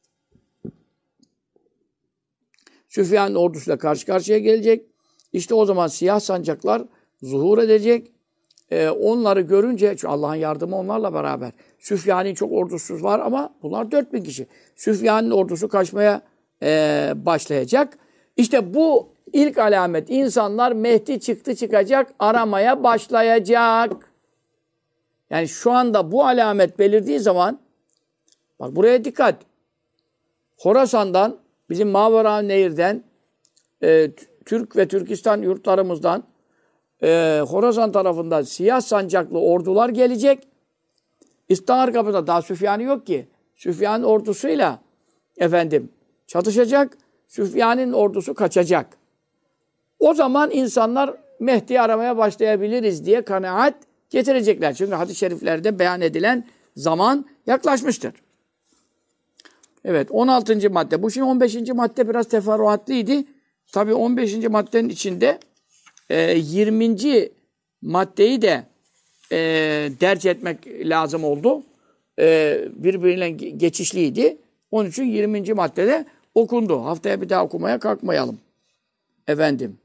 Speaker 1: Süfyan'ın ordusuyla karşı karşıya gelecek. İşte o zaman siyah sancaklar zuhur edecek. Onları görünce, çünkü Allah'ın yardımı onlarla beraber. Süfyan'ın çok ordusu var ama bunlar 4000 kişi. Süfyan'ın ordusu kaçmaya başlayacak. İşte bu ilk alamet. İnsanlar Mehdi çıktı çıkacak, aramaya başlayacak. Yani şu anda bu alamet belirdiği zaman, bak buraya dikkat. Horasan'dan, bizim Mavera Nehir'den, Türk ve Türkistan yurtlarımızdan, Horasan tarafından siyah sancaklı ordular gelecek. İstihar kapıda daha Süfyan'ı yok ki. Süfyan'ın ordusuyla efendim çatışacak. Süfyan'ın ordusu kaçacak. O zaman insanlar Mehdi'yi aramaya başlayabiliriz diye kanaat getirecekler. Çünkü hadis-i şeriflerde beyan edilen zaman yaklaşmıştır. Evet, 16. madde. Bu şimdi 15. madde biraz teferruatlıydı. Tabii 15. maddenin içinde 20. maddeyi de derc etmek lazım oldu. Birbirine geçişliydi. Onun için 20. maddede okundu. Haftaya bir daha okumaya kalkmayalım. Efendim.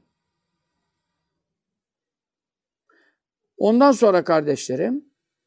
Speaker 1: Ondan sonra kardeşlerim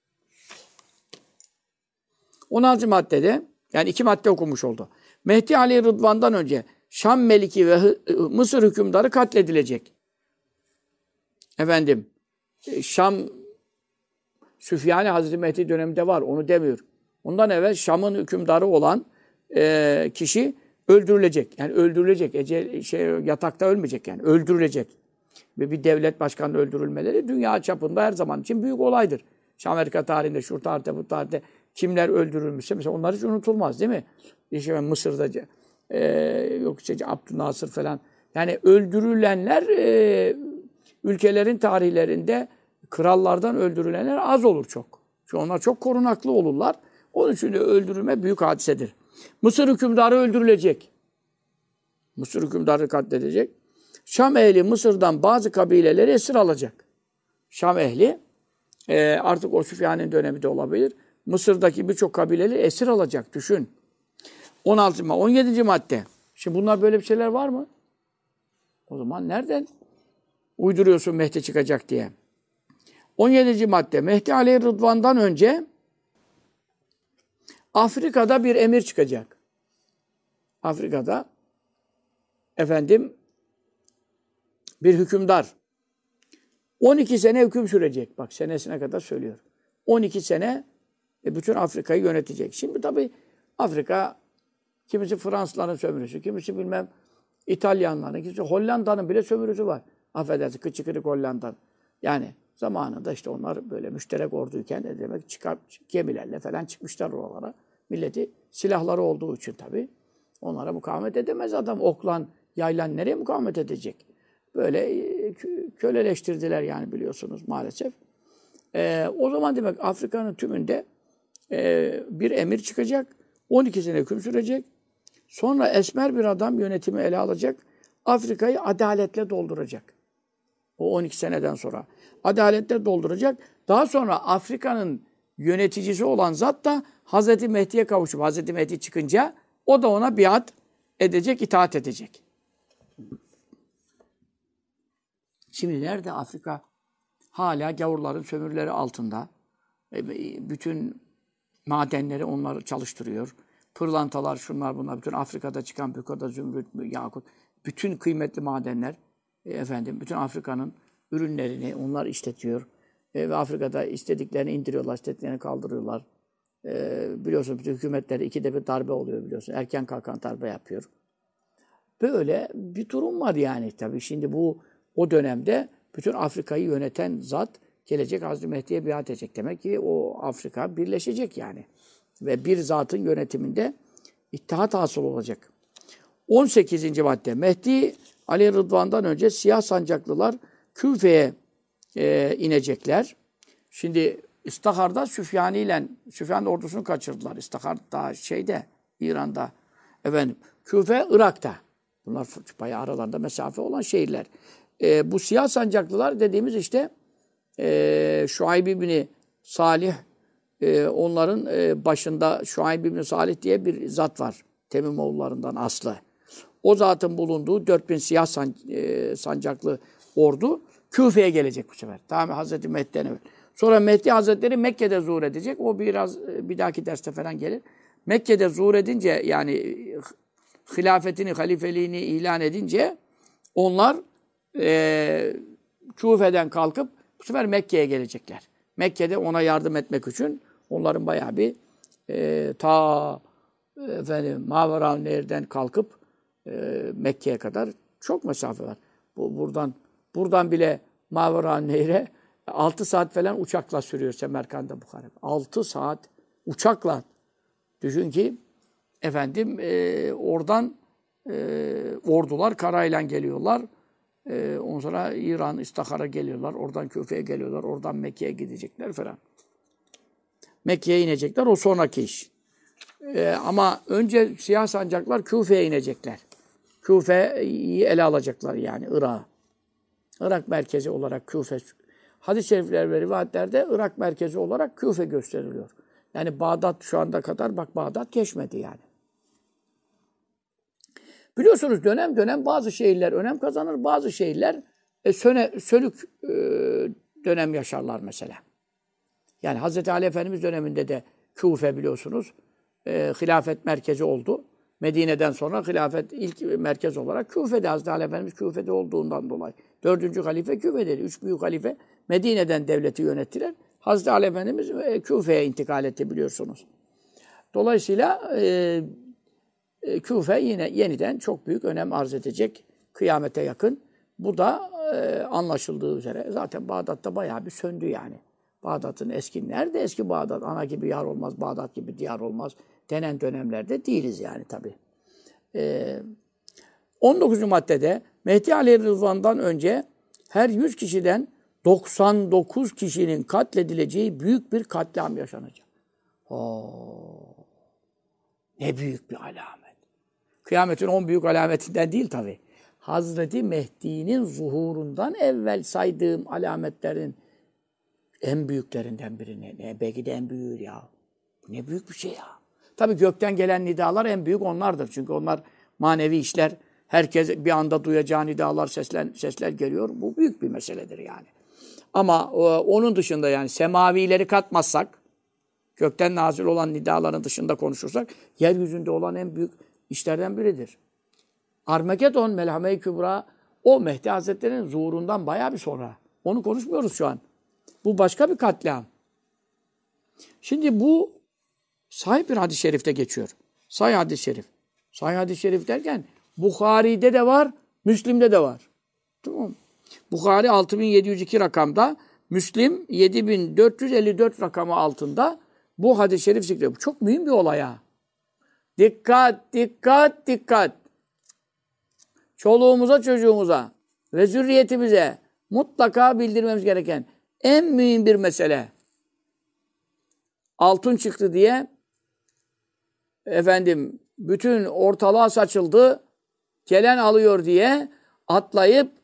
Speaker 1: 16. maddede yani 2 madde okumuş oldu. Mehdi Ali Rıdvan'dan önce Şam Meliki ve Mısır hükümdarı katledilecek. Efendim Şam Süfyan-ı Hazreti Mehdi döneminde var. Onu demiyor. Ondan evvel Şam'ın hükümdarı olan kişi öldürülecek. Yani öldürülecek. Yatakta ölmeyecek yani. Öldürülecek. Ve bir devlet başkanının öldürülmeleri dünya çapında her zaman için büyük olaydır. Amerika tarihinde, şu tarihte, bu tarihte kimler öldürülmüşse mesela onlar hiç unutulmaz değil mi? İşte Mısır'da yok işte Abdülnasır falan. Yani öldürülenler ülkelerin tarihlerinde krallardan öldürülenler az olur çok. Çünkü onlar çok korunaklı olurlar. Onun için de öldürülme büyük hadisedir. Mısır hükümdarı öldürülecek. Mısır hükümdarı katledecek. Şam ehli Mısır'dan bazı kabileleri esir alacak. Şam ehli artık o Süfyan'ın dönemi de olabilir. Mısır'daki birçok kabileleri esir alacak. Düşün. 17. madde. Şimdi bunlar böyle bir şeyler var mı? O zaman nereden uyduruyorsun Mehdi çıkacak diye? 17. madde. Mehdi aleyhi rıdvandan önce Afrika'da bir emir çıkacak. Afrika'da bir hükümdar 12 sene hüküm sürecek. Bak senesine kadar söylüyor. 12 sene bütün Afrika'yı yönetecek. Şimdi tabii Afrika kimisi Fransızların sömürüsü, kimisi bilmem İtalyanların, kimisi Hollanda'nın bile sömürüsü var. Affedersin kıçı kırık Hollanda'nın. Yani zamanında işte onlar böyle müşterek orduyken demek gemilerle falan çıkmışlar oralara. Milleti silahları olduğu için tabii. Onlara mukavemet edemez adam. Oklan, yaylan nereye mukavemet edecek? Böyle köleleştirdiler yani biliyorsunuz maalesef. O zaman demek Afrika'nın tümünde bir emir çıkacak. 12 sene hüküm sürecek. Sonra esmer bir adam yönetimi ele alacak. Afrika'yı adaletle dolduracak. O 12 seneden sonra. Adaletle dolduracak. Daha sonra Afrika'nın yöneticisi olan zat da Hazreti Mehdi'ye kavuşup Hazreti Mehdi çıkınca o da ona biat edecek, itaat edecek. Şimdi nerede Afrika? Hala gavurların sömürüleri altında. Bütün madenleri onlar çalıştırıyor. Pırlantalar, şunlar bunlar. Bütün Afrika'da çıkan bükada, zümrüt, yakut. Bütün kıymetli madenler, bütün Afrika'nın ürünlerini onlar işletiyor. Ve Afrika'da istediklerini indiriyorlar, istediklerini kaldırıyorlar. Biliyorsunuz bütün hükümetlerde ikide bir darbe oluyor biliyorsun. Erken kalkan darbe yapıyor. Böyle bir durum var yani. Tabii şimdi o dönemde bütün Afrika'yı yöneten zat gelecek Hazreti Mehdi'ye biat edecek. Demek ki o Afrika birleşecek yani. Ve bir zatın yönetiminde ittihat hasıl olacak. 18. madde. Mehdi Ali Rıdvan'dan önce siyah sancaklılar Küfe'ye inecekler. Şimdi İstahar'da Süfyan ordusunu kaçırdılar. İstahar daha İran'da. Küfe Irak'ta. Bunlar bayağı aralarında mesafe olan şehirler. Bu siyah sancaklılar dediğimiz işte Şuayb ibn Salih onların başında Şuayb ibn Salih diye bir zat var. Temimoğullarından aslı. O zatın bulunduğu 4000 siyah sancaklı ordu Küfe'ye gelecek bu sefer. Tamam Hazreti Mehdi'den evvel. Sonra Mehdi Hazretleri Mekke'de zuhur edecek. O bir dahaki derste falan gelir. Mekke'de zuhur edince yani hilafetini, halifeliğini ilan edince onlar Küfe'den kalkıp bu sefer Mekke'ye gelecekler. Mekke'de ona yardım etmek için onların bayağı bir Mavera Nehir'den kalkıp Mekke'ye kadar çok mesafe var. Buradan bile Mavera Nehir'e 6 saat falan uçakla sürüyor Semerkant'ta Bukhara. 6 saat uçakla. Düşün ki oradan ordular karayla geliyorlar. Ondan sonra İran, İstahar'a geliyorlar. Oradan Küfe'ye geliyorlar. Oradan Mekke'ye gidecekler falan. Mekke'ye inecekler. O sonraki iş. Ama önce siyah sancaklar Küfe'ye inecekler. Küfe'yi ele alacaklar yani Irak'ı. Irak merkezi olarak Küfe. Hadis-i şerifler ve rivayetlerde Irak merkezi olarak Küfe gösteriliyor. Yani Bağdat şu anda kadar Bağdat geçmedi yani. Biliyorsunuz dönem dönem bazı şehirler önem kazanır, bazı şehirler sönük dönem yaşarlar mesela. Yani Hz. Ali Efendimiz döneminde de Küfe biliyorsunuz hilafet merkezi oldu. Medine'den sonra hilafet ilk merkez olarak Küfe'de. Hz. Ali Efendimiz Küfe'de olduğundan dolayı. 4. halife Küfe'deydi. 3 büyük halife Medine'den devleti yönettiler. Hz. Ali Efendimiz Küfe'ye intikal etti biliyorsunuz. Dolayısıyla Küfe yine yeniden çok büyük önem arz edecek kıyamete yakın. Bu da anlaşıldığı üzere zaten Bağdat'ta bayağı bir söndü yani. Bağdat'ın nerede eski Bağdat? Ana gibi yar olmaz, Bağdat gibi diyar olmaz denen dönemlerde değiliz yani tabii. 19. maddede Mehdi Aleyhi Rıdvan'dan önce her 100 kişiden 99 kişinin katledileceği büyük bir katliam yaşanacak. Oo, ne büyük bir alamet. Kıyametin 10 büyük alametinden değil tabii. Hazreti Mehdi'nin zuhurundan evvel saydığım alametlerin en büyüklerinden biri ne? Belki de en büyüğü ya. Bu ne büyük bir şey ya. Tabii gökten gelen nidalar en büyük onlardır. Çünkü onlar manevi işler. Herkes bir anda duyacağı nidalar, sesler geliyor. Bu büyük bir meseledir yani. Ama onun dışında yani semavileri katmazsak, gökten nazil olan nidaların dışında konuşursak, yeryüzünde olan en büyük işlerden biridir. Armagedon, Melhame-i Kübra, o Mehdi Hazretleri'nin zuhurundan bayağı bir sonra. Onu konuşmuyoruz şu an. Bu başka bir katliam. Şimdi bu sahih bir hadis-i şerifte geçiyor. Sahih hadis-i şerif. Sahih hadis-i şerif derken Bukhari'de de var, Müslim'de de var. Tamam. Bukhari 6702 rakamda, Müslim 7454 rakamı altında bu hadis-i şerif zikrediyor. Bu çok mühim bir olay ha. Dikkat, dikkat, dikkat. Çoluğumuza, çocuğumuza ve zürriyetimize mutlaka bildirmemiz gereken en mühim bir mesele. Altın çıktı diye bütün ortalığa saçıldı, gelen alıyor diye atlayıp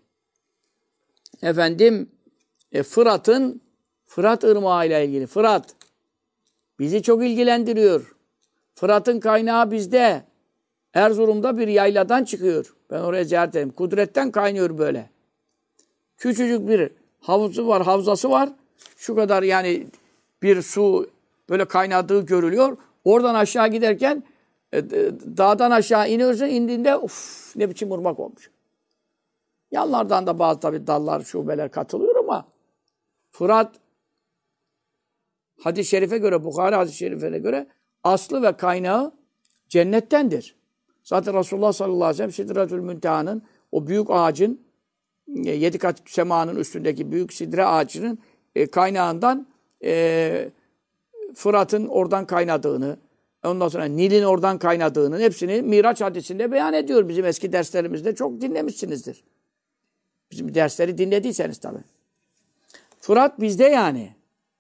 Speaker 1: Fırat Irmağı ile ilgili. Fırat bizi çok ilgilendiriyor. Fırat'ın kaynağı bizde. Erzurum'da bir yayladan çıkıyor. Ben oraya ziyaret edeyim. Kudretten kaynıyor böyle. Küçücük bir havzası var. Şu kadar yani bir su böyle kaynadığı görülüyor. Oradan aşağı giderken dağdan aşağı iniyorsun. İndiğinde ne biçim ırmak olmuş. Yanlardan da bazı tabii dallar, şubeler katılıyor ama Fırat hadis-i şerife göre, Bukhari hadis-i şerifine göre aslı ve kaynağı cennettendir. Zaten Resulullah sallallahu aleyhi ve sellem Sidretül Münteha'nın o büyük ağacın 7 kat semanın üstündeki büyük sidre ağacının kaynağından Fırat'ın oradan kaynadığını, ondan sonra Nil'in oradan kaynadığını hepsini Miraç hadisinde beyan ediyor. Bizim eski derslerimizde çok dinlemişsinizdir. Bizim dersleri dinlediyseniz tabii. Fırat bizde yani.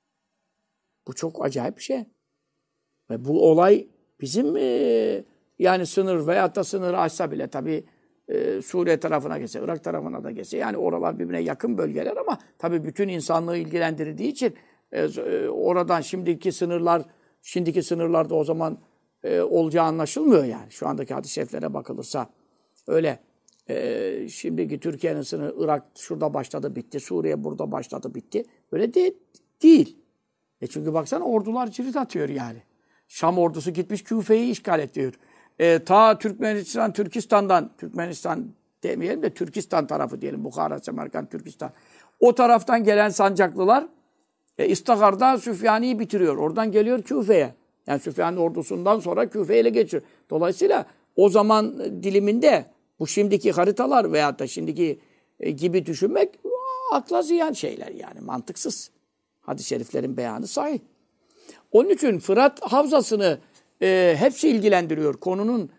Speaker 1: Bu çok acayip bir şey. Ve bu olay bizim yani sınır veyahut da sınırı aşsa bile tabii Suriye tarafına geçse, Irak tarafına da geçse. Yani oralar birbirine yakın bölgeler ama tabii bütün insanlığı ilgilendirdiği için oradan şimdiki sınırlarda o zaman olacağı anlaşılmıyor yani. Şu andaki hadis-i şeriflere bakılırsa öyle. Şimdiki Türkiye'nin sınırı Irak şurada başladı bitti, Suriye burada başladı bitti. Öyle değil. Çünkü baksana ordular cirit atıyor yani. Şam ordusu gitmiş Küfe'yi işgal ediyor. Ta Türkmenistan demeyelim de Türkistan tarafı diyelim. Bukhara, Semerkant, Türkistan. O taraftan gelen sancaklılar İstahar'da Süfyani'yi bitiriyor. Oradan geliyor Küfe'ye. Yani Süfyani ordusundan sonra Küfe'ye ele geçiyor. Dolayısıyla o zaman diliminde bu şimdiki haritalar veyahut da şimdiki gibi düşünmek akla ziyan şeyler yani mantıksız. Hadis-i şeriflerin beyanı sahih. Onun için Fırat havzasını hepsi ilgilendiriyor. Konunun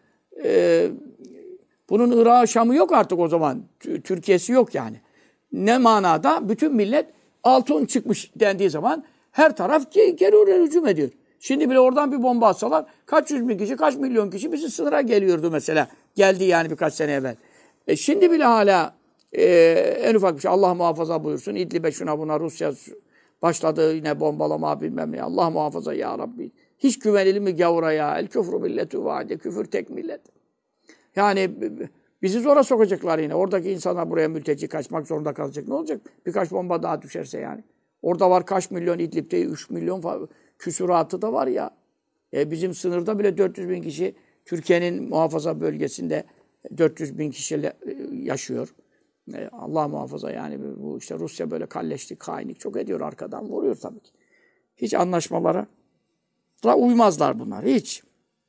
Speaker 1: bunun Irak'ı Şam'ı yok artık o zaman. Türkiye'si yok yani. Ne manada? Bütün millet altın çıkmış dendiği zaman her taraf geri oraya hücum ediyor. Şimdi bile oradan bir bomba atsalar kaç yüz bin kişi, kaç milyon kişi bizim sınıra geliyordu mesela. Geldi yani birkaç sene evvel. Şimdi bile hala en ufak bir şey Allah muhafaza buyursun. İdlib'e şuna buna Rusya başladı yine bombalama bilmem ne. Allah muhafaza ya Rabbi. Hiç güvenilir mi gavura ya? El küfrü milletü vaade. Küfür tek millet. Yani bizi zora sokacaklar yine. Oradaki insanlar buraya mülteci kaçmak zorunda kalacak. Ne olacak? Birkaç bomba daha düşerse yani. Orada var kaç milyon İdlib'de 3 milyon küsuratı da var ya. Bizim sınırda bile 400 bin kişi Türkiye'nin muhafaza bölgesinde 400 bin kişi yaşıyor. Allah muhafaza yani bu işte Rusya böyle kalleşlik, hainlik çok ediyor arkadan vuruyor tabii ki. Hiç anlaşmalara uymazlar bunlar hiç.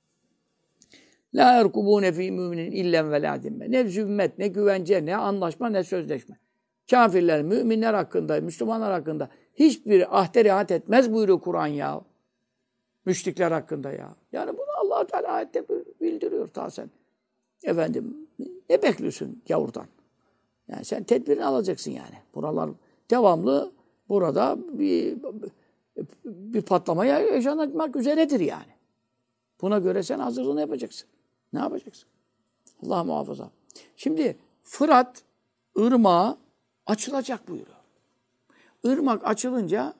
Speaker 1: La erkubune fi müminin illen ve la dimme. Ne zümmet, ne güvence, ne anlaşma, ne sözleşme. Kafirler, müminler hakkında, Müslümanlar hakkında hiçbir ahde riayet etmez buyuruyor Kur'an ya. Müşrikler hakkında ya. Yani bunu Allah-u Teala ayette bildiriyor ta sen. Ne bekliyorsun gavurdan? Yani sen tedbirini alacaksın yani. Buralar devamlı burada bir patlamaya yaşanmak üzeredir yani. Buna göre sen hazırlığını yapacaksın. Ne yapacaksın? Allah muhafaza. Şimdi Fırat ırmağı açılacak buyuruyor. Irmak açılınca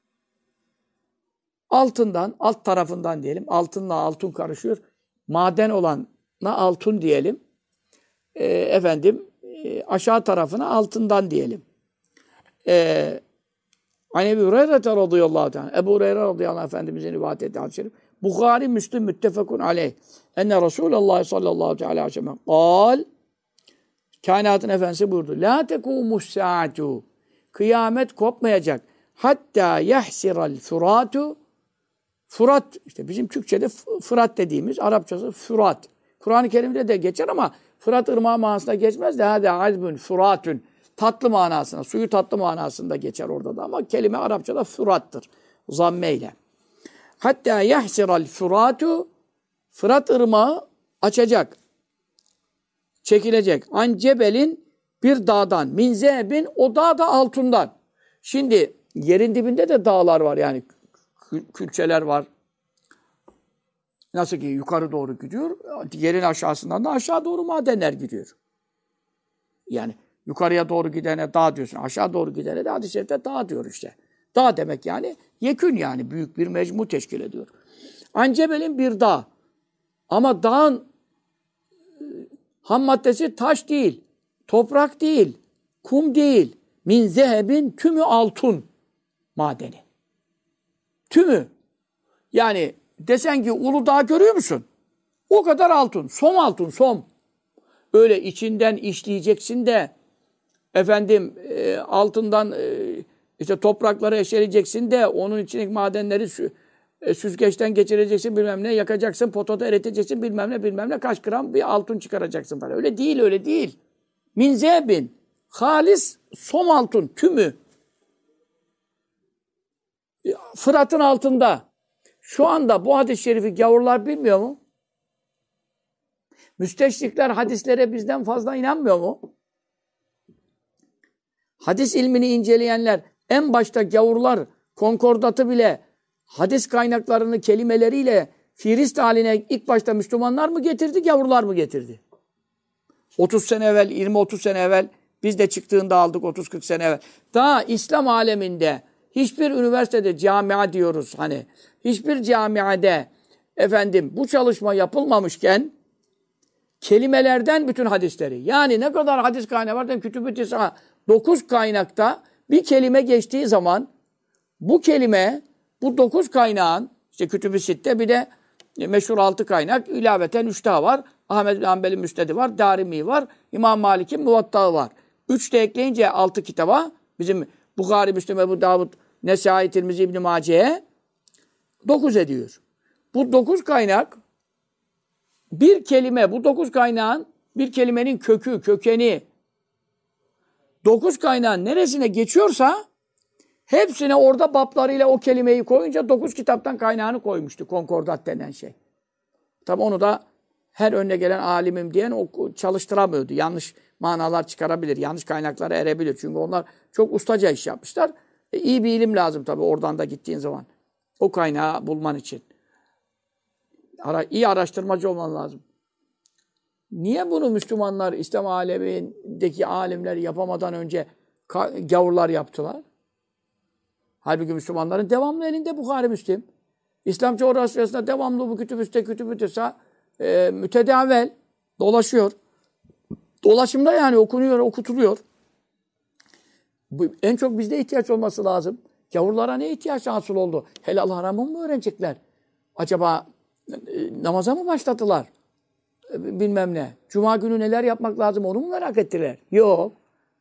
Speaker 1: altından, alt tarafından diyelim, altınla altın karışıyor. Maden olanla altın diyelim. Aşağı tarafına altından diyelim. Ebu Hureyre radıyallahu teala. Ebu Hureyre radıyallahu anh Efendimizin rivayet ettiği hadis-i şerif. Bukhari, Müslüm, müttefekun aleyh. Enne Resulullah sallallahu aleyhi ve sellem kal. Kainatın efendisi buyurdu. La tekumus saatu. Kıyamet kopmayacak. Hatta yahsiral furatu. Fırat, işte bizim Türkçe'de Fırat dediğimiz, Arapçası Fırat. Kur'an-ı Kerim'de de geçer ama Fırat ırmağı manasında geçmez de hâdâ azbun furatun. Tatlı manasında, suyu tatlı manasında geçer orada da ama kelime Arapçada Fırat'tır. Zammeyle. Hatta yahsiral furatu. Fırat ırmağı açacak. Çekilecek. An cebelin bir dağdan. Min zehbin, o dağ da altından. Şimdi yerin dibinde de dağlar var yani. Külçeler var. Nasıl ki yukarı doğru gidiyor, yerin aşağısından da aşağı doğru madenler gidiyor. Yani yukarıya doğru gidene dağ diyorsun, aşağı doğru gidene de hadis-i şerifte dağ diyor işte. Dağ demek yani yekün yani büyük bir mecmu teşkil ediyor. Ancebel'in bir dağ. Ama dağın ham maddesi taş değil, toprak değil, kum değil. Min zehebin, tümü altın madeni. Tümü. Yani desen ki Uludağ görüyor musun? O kadar altın. Som altın, som. Öyle içinden işleyeceksin de altından işte toprakları eşeleyeceksin de onun içindeki madenleri süzgeçten geçireceksin bilmem ne, yakacaksın, potada eriteceksin bilmem ne kaç gram bir altın çıkaracaksın falan. Öyle değil, öyle değil. Min zebin. Halis som altın, tümü. Fırat'ın altında. Şu anda bu hadis-i şerifi gavurlar bilmiyor mu? Müsteşrikler hadislere bizden fazla inanmıyor mu? Hadis ilmini inceleyenler, en başta gavurlar konkordatı bile hadis kaynaklarını kelimeleriyle fihrist haline ilk başta Müslümanlar mı getirdi, gavurlar mı getirdi? 30 sene evvel, 20-30 sene evvel biz de çıktığında aldık 30-40 sene evvel. Daha İslam aleminde hiçbir üniversitede camia diyoruz hani. Hiçbir camiade bu çalışma yapılmamışken kelimelerden bütün hadisleri. Yani ne kadar hadis kaynağı var? Kütüb-ü Tisa 9 kaynakta bir kelime geçtiği zaman bu kelime bu 9 kaynağın işte Kütüb-ü Sitte bir de meşhur 6 kaynak ilaveten 3 daha var. Ahmed bin Hanbel'in Müsned'i var, Darimi var, İmam Malik'in Muvatta'ı var. 3 de ekleyince 6 kitaba bizim Bukhari, Müslim, Ebu Davud, Nesai, Tirmizi, İbn-i Mace'ye 9 ediyor. Bu 9 kaynak bir kelime, bu 9 kaynağın bir kelimenin kökeni 9 kaynağın neresine geçiyorsa hepsine orada baplarıyla o kelimeyi koyunca 9 kitaptan kaynağını koymuştu. Konkordat denen şey. Tabi onu da her önüne gelen alimim diyen o çalıştıramıyordu. Yanlış manalar çıkarabilir, yanlış kaynaklara erebilir. Çünkü onlar çok ustaca iş yapmışlar. İyi bir ilim lazım tabii oradan da gittiğin zaman. O kaynağı bulman için. İyi araştırmacı olman lazım. Niye bunu Müslümanlar, İslam alemindeki alimler yapamadan önce gavurlar yaptılar? Halbuki Müslümanların devamlı elinde Bukhari, Müslim. İslam coğrafyasında devamlı bu kütüb-ü tisa mütedavel dolaşıyor. Dolaşımda yani okunuyor, okutuluyor. En çok bizde ihtiyaç olması lazım. Gavurlara ne ihtiyaç hasıl oldu? Helal haramı mı öğrenecekler? Acaba namaza mı başladılar? Bilmem ne. Cuma günü neler yapmak lazım onu mu merak ettiler? Yok.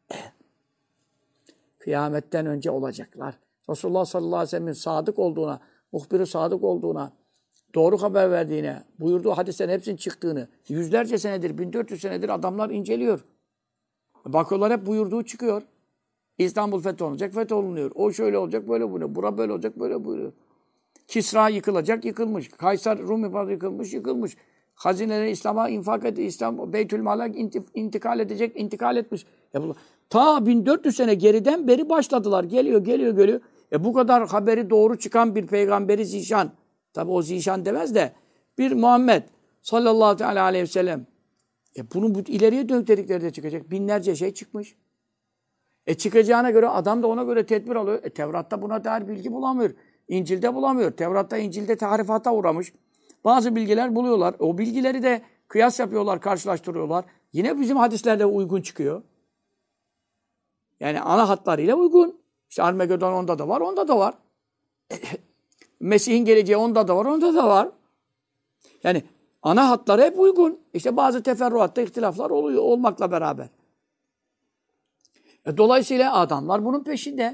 Speaker 1: Kıyametten önce olacaklar. Resulullah sallallahu aleyhi ve sellem'in sadık olduğuna, muhbir-i sadık olduğuna, doğru haber verdiğine, buyurduğu hadislerin hepsinin çıktığını, yüzlerce senedir, 1400 senedir adamlar inceliyor. Bakıyorlar hep buyurduğu çıkıyor. İstanbul fetholunacak, fetholunuyor. O şöyle olacak, böyle buyuruyor. Bura böyle olacak, böyle buyuruyor. Kisra yıkılacak, yıkılmış. Kaysar, Rum İmparatorluğu yıkılmış, yıkılmış. Hazineleri İslam'a infak etti. İslam Beytülmal'a intikal edecek, intikal etmiş. Ta 1400 sene geriden beri başladılar. Geliyor. Bu kadar haberi doğru çıkan bir peygamberi zişan, tabi o zişan demez de, bir Muhammed sallallahu aleyhi ve sellem, bunun ileriye dönük dedikleri de çıkacak. Binlerce şey çıkmış. Çıkacağına göre adam da ona göre tedbir alıyor. Tevrat'ta buna dair bilgi bulamıyor. İncil'de bulamıyor. Tevrat'ta, İncil'de tahrifata uğramış. Bazı bilgiler buluyorlar. O bilgileri de kıyas yapıyorlar, karşılaştırıyorlar. Yine bizim hadislerle uygun çıkıyor. Yani ana hatlarıyla uygun. İşte Armagedon onda da var, onda da var. Mesih'in geleceği onda da var, onda da var. Yani ana hatları hep uygun. İşte bazı teferruatta ihtilaflar oluyor olmakla beraber. Dolayısıyla adamlar bunun peşinde.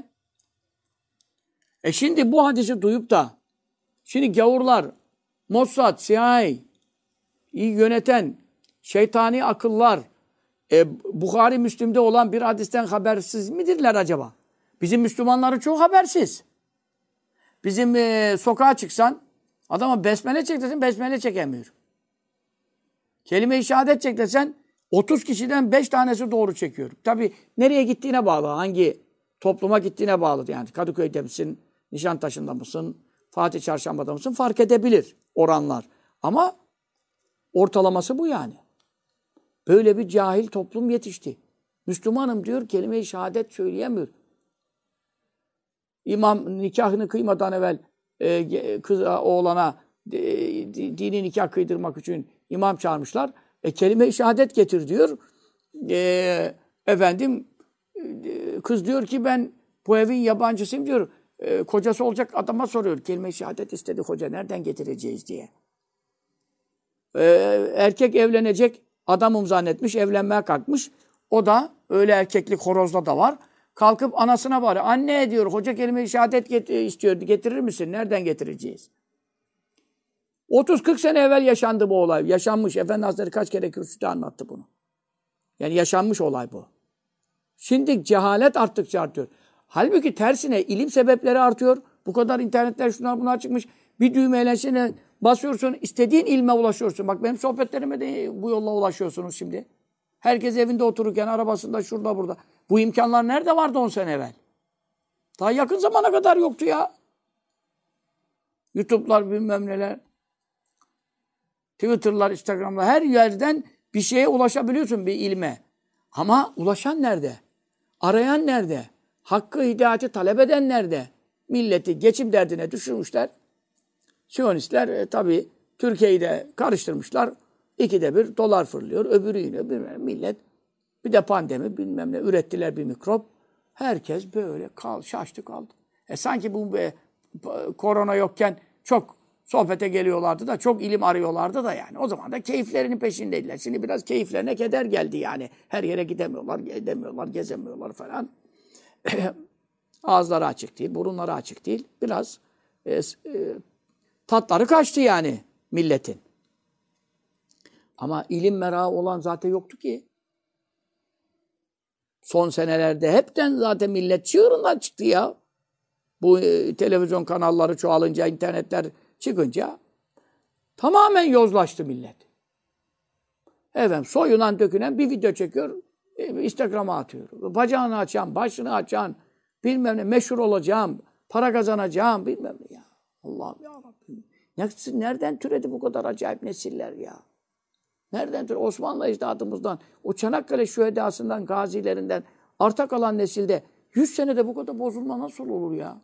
Speaker 1: Şimdi bu hadisi duyup da şimdi gavurlar, Mossad, CIA, yöneten şeytani akıllar Bukhari Müslim'de olan bir hadisten habersiz midirler acaba? Bizim Müslümanların çok habersiz. Bizim sokağa çıksan adama besmele çek desen besmele çekemiyor. Kelime-i şehadet çek desen 30 kişiden 5 tanesi doğru çekiyor. Tabii nereye gittiğine bağlı. Hangi topluma gittiğine bağlı. Yani Kadıköy'de misin, Nişantaşı'nda mısın, Fatih Çarşamba'da mısın fark edebilir oranlar. Ama ortalaması bu yani. Böyle bir cahil toplum yetişti. Müslümanım diyor, kelime-i şehadet söyleyemiyor. İmam nikahını kıymadan evvel kız oğlana dini nikah kıydırmak için imam çağırmışlar. Kelime-i şehadet getir diyor. Kız diyor ki ben bu evin yabancısıyım diyor. Kocası olacak adama soruyor. Kelime-i şehadet istedi hoca, nereden getireceğiz diye. Erkek evlenecek adamım zannetmiş, evlenmeye kalkmış. O da öyle erkeklik horozda da var. Kalkıp anasına bağırıyor. Anne diyor, hoca kelime-i şehadet istiyor. Getirir misin? Nereden getireceğiz? 30-40 sene evvel yaşandı bu olay. Yaşanmış. Efendi Hazretleri kaç kere kürsüde anlattı bunu. Yani yaşanmış olay bu. Şimdi cehalet arttıkça artıyor. Halbuki tersine ilim sebepleri artıyor. Bu kadar internetler şunlar bunlar çıkmış. Bir düğmeyle şimdi basıyorsun, istediğin ilme ulaşıyorsun. Bak benim sohbetlerime de bu yolla ulaşıyorsunuz şimdi. Herkes evinde otururken, arabasında, şurada, burada. Bu imkanlar nerede vardı 10 sene evvel? Daha yakın zamana kadar yoktu ya. YouTube'lar, bilmem neler. Twitter'lar, Instagram'lar, her yerden bir şeye ulaşabiliyorsun, bir ilme. Ama ulaşan nerede? Arayan nerede? Hakkı, hidayeti talep eden nerede? Milleti geçim derdine düşürmüşler. Siyonistler tabii Türkiye'yi de karıştırmışlar. 2'de 1 dolar fırlıyor, öbürü iniyor. Millet bir de pandemi bilmem ne ürettiler bir mikrop. Herkes böyle şaştı kaldı. Sanki bu korona yokken çok sohbete geliyorlardı da çok ilim arıyorlardı da yani. O zaman da keyiflerinin peşindeydiler. Şimdi biraz keyiflerine keder geldi yani. Her yere gidemiyorlar, edemiyorlar, gezemiyorlar falan. Ağızları açık değil, burunları açık değil. Biraz tatları kaçtı yani milletin. Ama ilim merakı olan zaten yoktu ki. Son senelerde hepten zaten millet çığırından çıktı ya. Bu televizyon kanalları çoğalınca, internetler çıkınca tamamen yozlaştı millet. Soyunan dökünen bir video çekiyor, Instagram'a atıyor. Bacağını açan, başını açan, bilmem ne, meşhur olacağım, para kazanacağım, bilmem ne ya. Allah'ım ya Rabbim. Nereden türedi bu kadar acayip nesiller ya? Nereden türedi? Osmanlı ecdadımızdan, o Çanakkale şühedasından, gazilerinden arta kalan nesilde 100 senede bu kadar bozulma nasıl olur ya?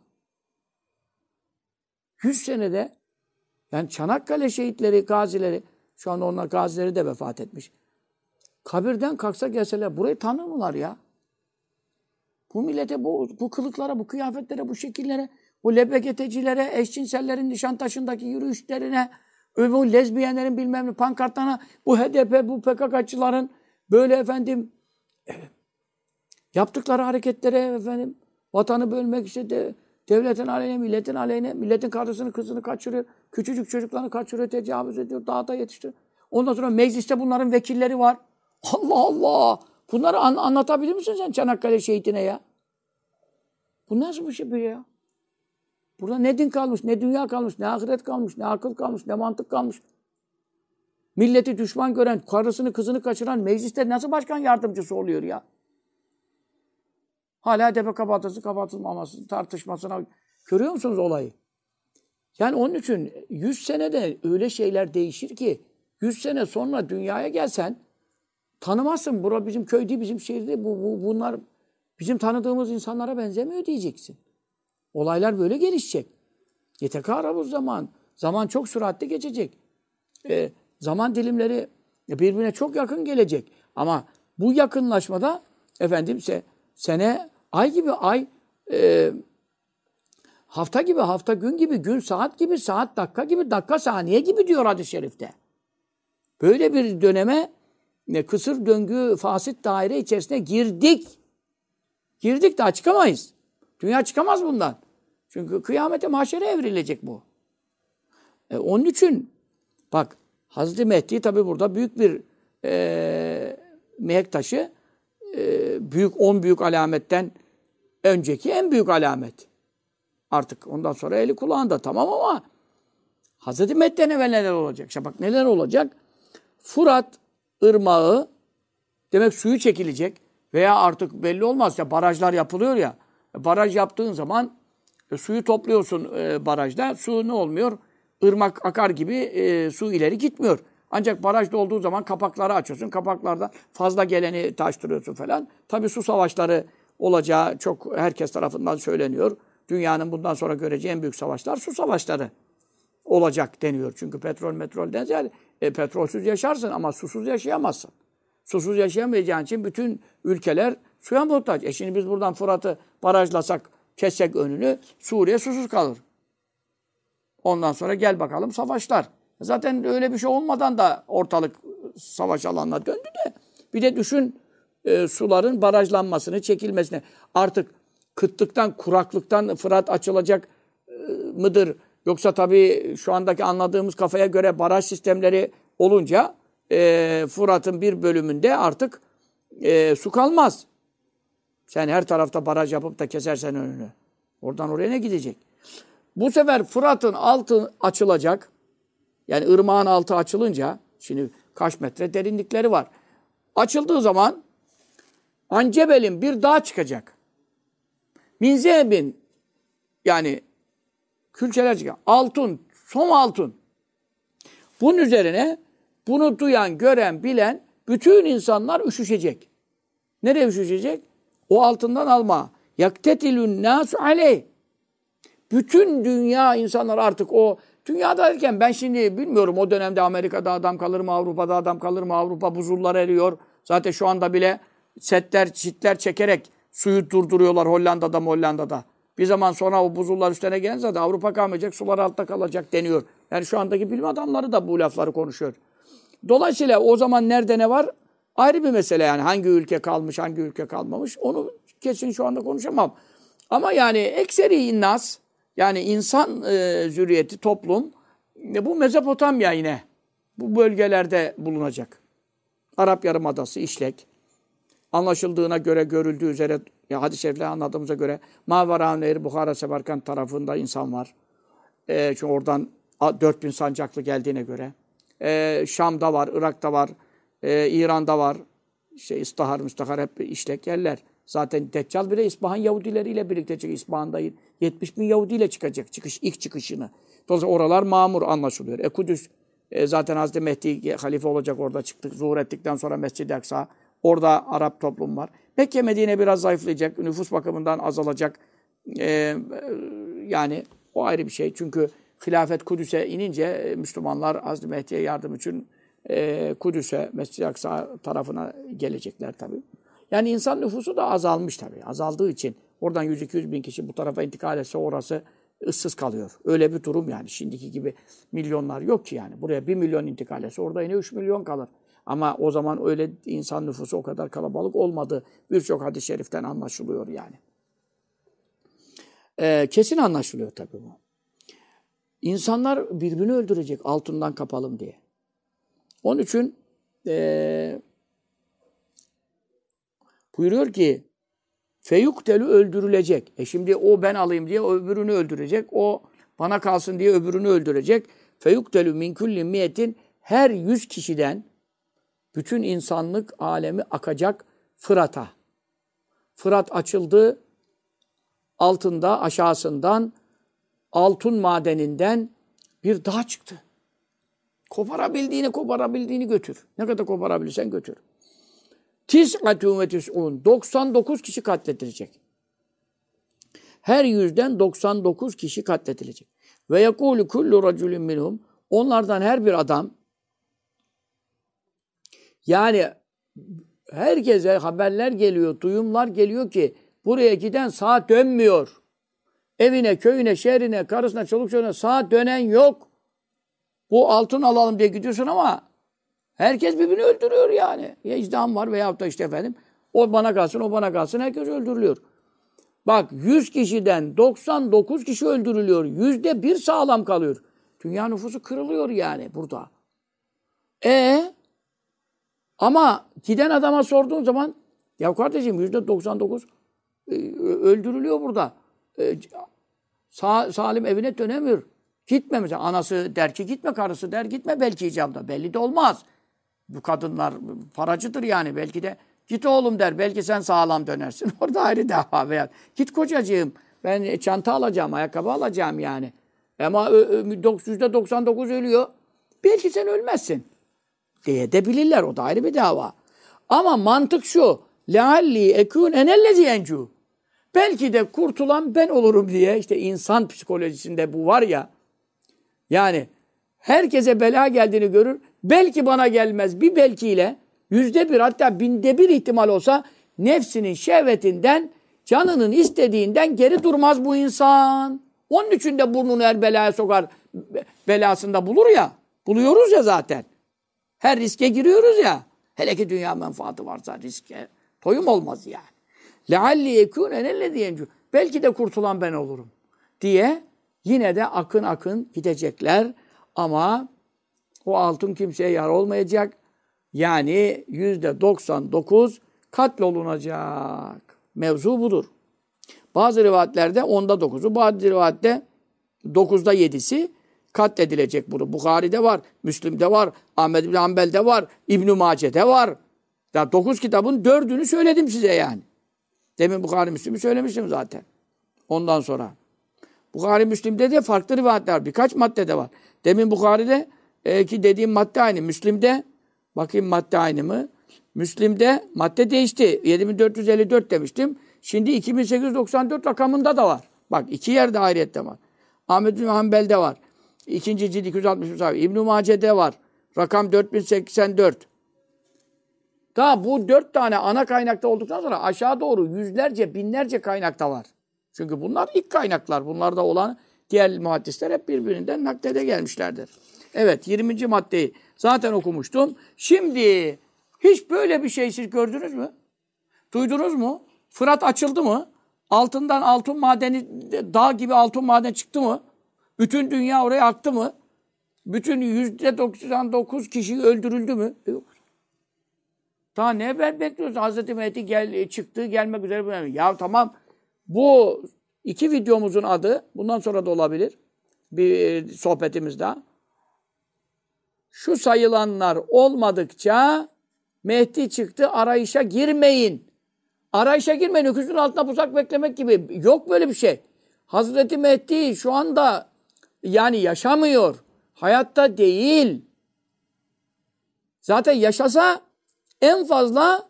Speaker 1: 100 senede yani Çanakkale şehitleri, gazileri, şu anda onlar gazileri de vefat etmiş. Kabirden kalksa gelseler burayı tanır mılar ya? Bu millete, bu kılıklara, bu kıyafetlere, bu şekillere, bu LBGT'cilere, eşcinsellerin Nişantaşı'ndaki yürüyüşlerine, bu lezbiyenlerin bilmem ne pankartlarına, bu HDP, bu PKK'çıların böyle yaptıkları hareketlere vatanı bölmek işte devletin aleyhine, milletin aleyhine, milletin karısını, kızını kaçırıyor, küçücük çocuklarını kaçırıyor, tecavüz ediyor, dağda yetiştiriyor. Ondan sonra mecliste bunların vekilleri var. Allah Allah! Bunları anlatabilir misin sen Çanakkale şehitine ya? Bu nasıl bir şey bu ya? Burada ne din kalmış, ne dünya kalmış, ne ahiret kalmış, ne akıl kalmış, ne mantık kalmış. Milleti düşman gören, karısını, kızını kaçıran mecliste nasıl başkan yardımcısı oluyor ya? Hala HDP kapatılması tartışmasına Görüyor musunuz olayı? Yani onun için 100 senede öyle şeyler değişir ki 100 sene sonra dünyaya gelsen tanımazsın. Bura bizim köy değil, bizim şehir değil. Bunlar bizim tanıdığımız insanlara benzemiyor diyeceksin. Olaylar böyle gelişecek. Yetekârabuz zaman. Zaman çok süratli geçecek. Zaman dilimleri birbirine çok yakın gelecek. Ama bu yakınlaşmada efendim sene ay gibi ay, hafta gibi hafta, gün gibi gün, saat gibi saat, dakika gibi dakika, saniye gibi diyor hadis-i şerifte. Böyle bir döneme kısır döngü, fasit daire içerisine girdik. Girdik, daha çıkamayız. Dünya çıkamaz bundan. Çünkü kıyamete, mahşere evrilecek bu. Onun için bak Hazreti Mehdi tabi burada büyük bir mihenk taşı, büyük 10 büyük alametten önceki en büyük alamet. Artık ondan sonra eli kulağında tamam ama Hazreti Mehdi'den evvel neler olacak? İşte bak neler olacak? Fırat ırmağı demek suyu çekilecek veya artık belli olmaz ya, barajlar yapılıyor ya. Baraj yaptığın zaman suyu topluyorsun barajda. Su ne olmuyor? Irmak akar gibi su ileri gitmiyor. Ancak barajda olduğu zaman kapakları açıyorsun. Kapaklardan fazla geleni taştırıyorsun falan. Tabii su savaşları olacağı çok herkes tarafından söyleniyor. Dünyanın bundan sonra göreceği en büyük savaşlar su savaşları olacak deniyor. Çünkü metrolden ziyade petrolsüz yaşarsın ama susuz yaşayamazsın. Susuz yaşayamayacağın için bütün ülkeler suya muhtaç. Şimdi biz buradan Fırat'ı barajlasak, kessek önünü, Suriye susuz kalır. Ondan sonra gel bakalım savaşlar. Zaten öyle bir şey olmadan da ortalık savaş alanına döndü de. Bir de düşün suların barajlanmasını, çekilmesini. Artık kıtlıktan, kuraklıktan Fırat açılacak mıdır? Yoksa tabii şu andaki anladığımız kafaya göre baraj sistemleri olunca Fırat'ın bir bölümünde artık su kalmaz. Sen her tarafta baraj yapıp da kesersen önünü. Oradan oraya ne gidecek? Bu sefer Fırat'ın altı açılacak. Yani ırmağın altı açılınca, şimdi kaç metre derinlikleri var. Açıldığı zaman Ancebel'in bir dağ çıkacak. Minzebin, yani külçeler çıkacak. Altın, som altın. Bunun üzerine bunu duyan, gören, bilen bütün insanlar üşüşecek. Nereye üşüşecek? O altından alma. Yaktetilün nâsu aleyh. Bütün dünya insanlar artık o dünyada derken ben şimdi bilmiyorum o dönemde Amerika'da adam kalır mı, Avrupa'da adam kalır mı? Avrupa buzullar eriyor. Zaten şu anda bile çitler çekerek suyu durduruyorlar Hollanda'da. Bir zaman sonra o buzullar üstüne gelince de Avrupa kalmayacak, sular altta kalacak deniyor. Yani şu andaki bilim adamları da bu lafları konuşuyor. Dolayısıyla o zaman nerede ne var? Ayrı bir mesele yani. Hangi ülke kalmış, hangi ülke kalmamış. Onu kesin şu anda konuşamam. Ama yani ekseri innas, yani insan zürriyeti, toplum, bu Mezopotamya yine bu bölgelerde bulunacak. Arap Yarımadası, İşlek. Anlaşıldığına göre, görüldüğü üzere, ya hadis-i şerifle anladığımıza göre Mavara Nehri, Bukhara, Semerkant tarafında insan var. Çünkü oradan 4000 sancaklı geldiğine göre. Şam'da var, Irak'ta var, İran'da var. İstihar hep işlek yerler. Zaten Deccal bile İspahan Yahudileriyle birlikte çıkacak. İspahan'da 70 bin Yahudiyle çıkacak ilk çıkışını. Dolayısıyla oralar mamur anlaşılıyor. Kudüs zaten Hazreti Mehdi halife olacak, orada çıktık. Zuhur ettikten sonra Mescid-i Aksa. Orada Arap toplum var. Mekke, Medine biraz zayıflayacak. Nüfus bakımından azalacak. Yani o ayrı bir şey. Çünkü hilafet Kudüs'e inince Müslümanlar Hazreti Mehdi'ye yardım için Kudüs'e, Mescid-i Aksa tarafına gelecekler tabii. Yani insan nüfusu da azalmış tabii. Azaldığı için oradan 100-200 bin kişi bu tarafa intikal etse orası ıssız kalıyor. Öyle bir durum yani. Şimdiki gibi milyonlar yok ki yani. Buraya 1 milyon intikal etse orada yine 3 milyon kalır. Ama o zaman öyle insan nüfusu o kadar kalabalık olmadı. Birçok hadis-i şeriften anlaşılıyor yani. Kesin anlaşılıyor tabii bu. İnsanlar birbirini öldürecek altından kapalım diye. Onun için buyuruyor ki feyuktelü öldürülecek. Şimdi o ben alayım diye öbürünü öldürecek. O bana kalsın diye öbürünü öldürecek. Feyuktelü min kulli miyetin, her 100 kişiden bütün insanlık alemi akacak Fırat'a. Fırat açıldı, altında aşağısından altın madeninden bir dağ çıktı. Koparabildiğini götür. Ne kadar koparabilirsen götür. Tis'atun ve tis'un. 99 kişi katledilecek. Her yüzden 99 kişi katledilecek. Ve yekûlü kullu raculun minhum. Onlardan her bir adam, yani herkese haberler geliyor, duyumlar geliyor ki buraya giden sağa dönmüyor. Evine, köyüne, şehrine, karısına, çoluk çocuğuna sağa dönen yok. Bu altın alalım diye gidiyorsun ama herkes birbirini öldürüyor yani. Ya izdiham var veyahut da işte efendim o bana kalsın, o bana kalsın, herkes öldürülüyor. Bak 100 kişiden 99 kişi öldürülüyor. %1 sağlam kalıyor. Dünya nüfusu kırılıyor yani burada. Ama giden adama sorduğun zaman ya kardeşim %99 öldürülüyor burada. Salim evine dönemiyor. Gitme mesela. Anası der ki gitme, karısı der gitme belki icabında. Belli de olmaz. Bu kadınlar paracıdır yani. Belki de git oğlum der. Belki sen sağlam dönersin. Orada ayrı dava veya git kocacığım. Ben çanta alacağım, ayakkabı alacağım yani. Ama %99 ölüyor. Belki sen ölmezsin diye de bilirler. O da ayrı bir dava. Ama mantık şu. Lealli ekûn enellezi encu. Belki de kurtulan ben olurum diye. İşte insan psikolojisinde bu var ya. Yani herkese bela geldiğini görür. Belki bana gelmez. Bir belkiyle %1 hatta 1000'de 1 ihtimal olsa nefsinin şehvetinden, canının istediğinden geri durmaz bu insan. Onun için de burnunu her belaya sokar. Belasında bulur ya. Buluyoruz ya zaten. Her riske giriyoruz ya. Hele ki dünya menfaatı varsa riske toyum olmaz yani. لَعَلِّ يَكُونَ نَلَّذِيَنْجُ. Belki de kurtulan ben olurum diye yine de akın akın gidecekler. Ama o altın kimseye yar olmayacak. Yani %99 katlolunacak. Mevzu budur. Bazı rivayetlerde 10'da 9'u, bazı rivayette 9'da 7'si katledilecek bunu. Bukhari'de var, Müslim'de var, Ahmed bin Hanbel'de var, İbn-i Mace'de var. Ya 9 kitabın 4'ünü söyledim size yani. Demin Bukhari Müslim'i söylemiştim zaten. Ondan sonra. Bukhari Müslim'de de farklı rivayetler var. Birkaç maddede var. Demin Bukhari'de ki dediğim madde aynı. Müslim'de bakayım madde aynı mı? Müslim'de madde değişti. 7454 demiştim. Şimdi 2894 rakamında da var. Bak 2 yerde ayrıyette var. Ahmed bin Hanbel'de var. 2. cilt 260 sayfa. İbn-i Mace'de var. Rakam 4084. Daha bu 4 tane ana kaynakta olduktan sonra aşağı doğru yüzlerce, binlerce kaynakta var. Çünkü bunlar ilk kaynaklar. Bunlarda olan diğer muhaddisler hep birbirinden naklede gelmişlerdir. Evet, 20. maddeyi zaten okumuştum. Şimdi hiç böyle bir şey siz gördünüz mü? Duydunuz mu? Fırat açıldı mı? Altından altın madeni, dağ gibi altın maden çıktı mı? Bütün dünya oraya aktı mı? Bütün %99 kişi öldürüldü mü? Yok. Daha ne haber bekliyoruz? Hazreti Mehdi çıktı, gelmek üzere. Ya tamam, bu 2 videomuzun adı, bundan sonra da olabilir, bir sohbetimiz daha. Şu sayılanlar olmadıkça Mehdi çıktı, arayışa girmeyin. Arayışa girmeyin, öküzün altına pusak beklemek gibi. Yok böyle bir şey. Hazreti Mehdi şu anda yani yaşamıyor. Hayatta değil. Zaten yaşasa en fazla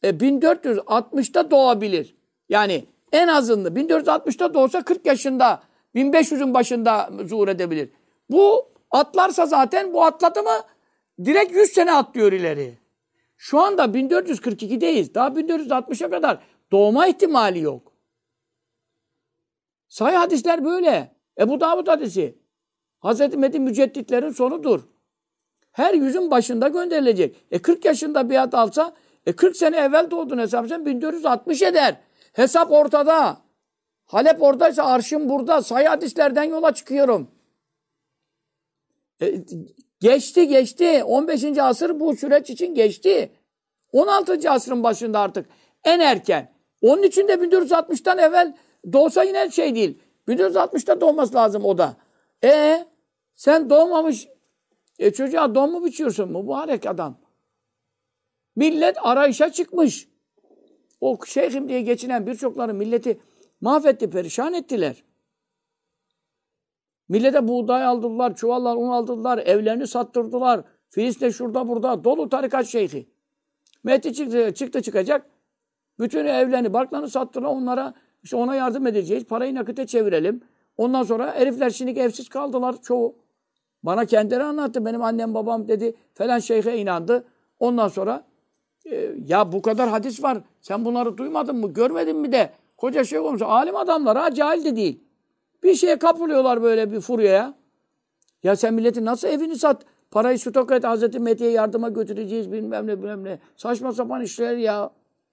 Speaker 1: 1460'ta doğabilir. Yani en azından 1460'ta doğsa 40 yaşında, 1500'ün başında zuhur edebilir. Bu atlarsa zaten, bu atladı mı direkt 100 sene atlıyor ileri. Şu anda 1442'deyiz. Daha 1460'a kadar doğma ihtimali yok. Sahih hadisler böyle. Ebu Davud hadisi. Hazreti Mehdi mücedditlerin sonudur. Her yüzün başında gönderilecek. 40 yaşında biat alsa 40 sene evvel doğdun hesaplaysan 1460 eder. Hesap ortada. Halep oradaysa arşım burada. Sahih hadislerden yola çıkıyorum. Geçti. 15. asır bu süreç için geçti. 16. asrın başında artık en erken. Onun için de 1460'tan evvel doğsa yine şey değil. 1460'ta doğması lazım o da. Sen doğmamış çocuğa don mu biçiyorsun mübarek adam? Millet arayışa çıkmış. O şeyhim diye geçinen birçokları milleti mahvetti, perişan ettiler. Millete buğday aldılar, çuvallar un aldılar, evlerini sattırdılar. Filistin şurada burada dolu tarikat şeyhi. Mehdi çıktı çıkacak. Bütün evlerini, barklarını sattılar onlara. İşte ona yardım edeceğiz. Parayı nakite çevirelim. Ondan sonra herifler şimdi evsiz kaldılar çoğu. Bana kendileri anlattı. Benim annem babam dedi falan şeyhe inandı. Ondan sonra ya bu kadar hadis var. Sen bunları duymadın mı? Görmedin mi de? Koca şey olmuş. Alim adamlar ha cahil de değil. Bir şeye kapılıyorlar böyle bir furyaya. Ya sen milletin nasıl evini sat? Parayı stok et. Hazreti Mehdi'ye yardıma götüreceğiz bilmem ne bilmem ne. Saçma sapan işler ya.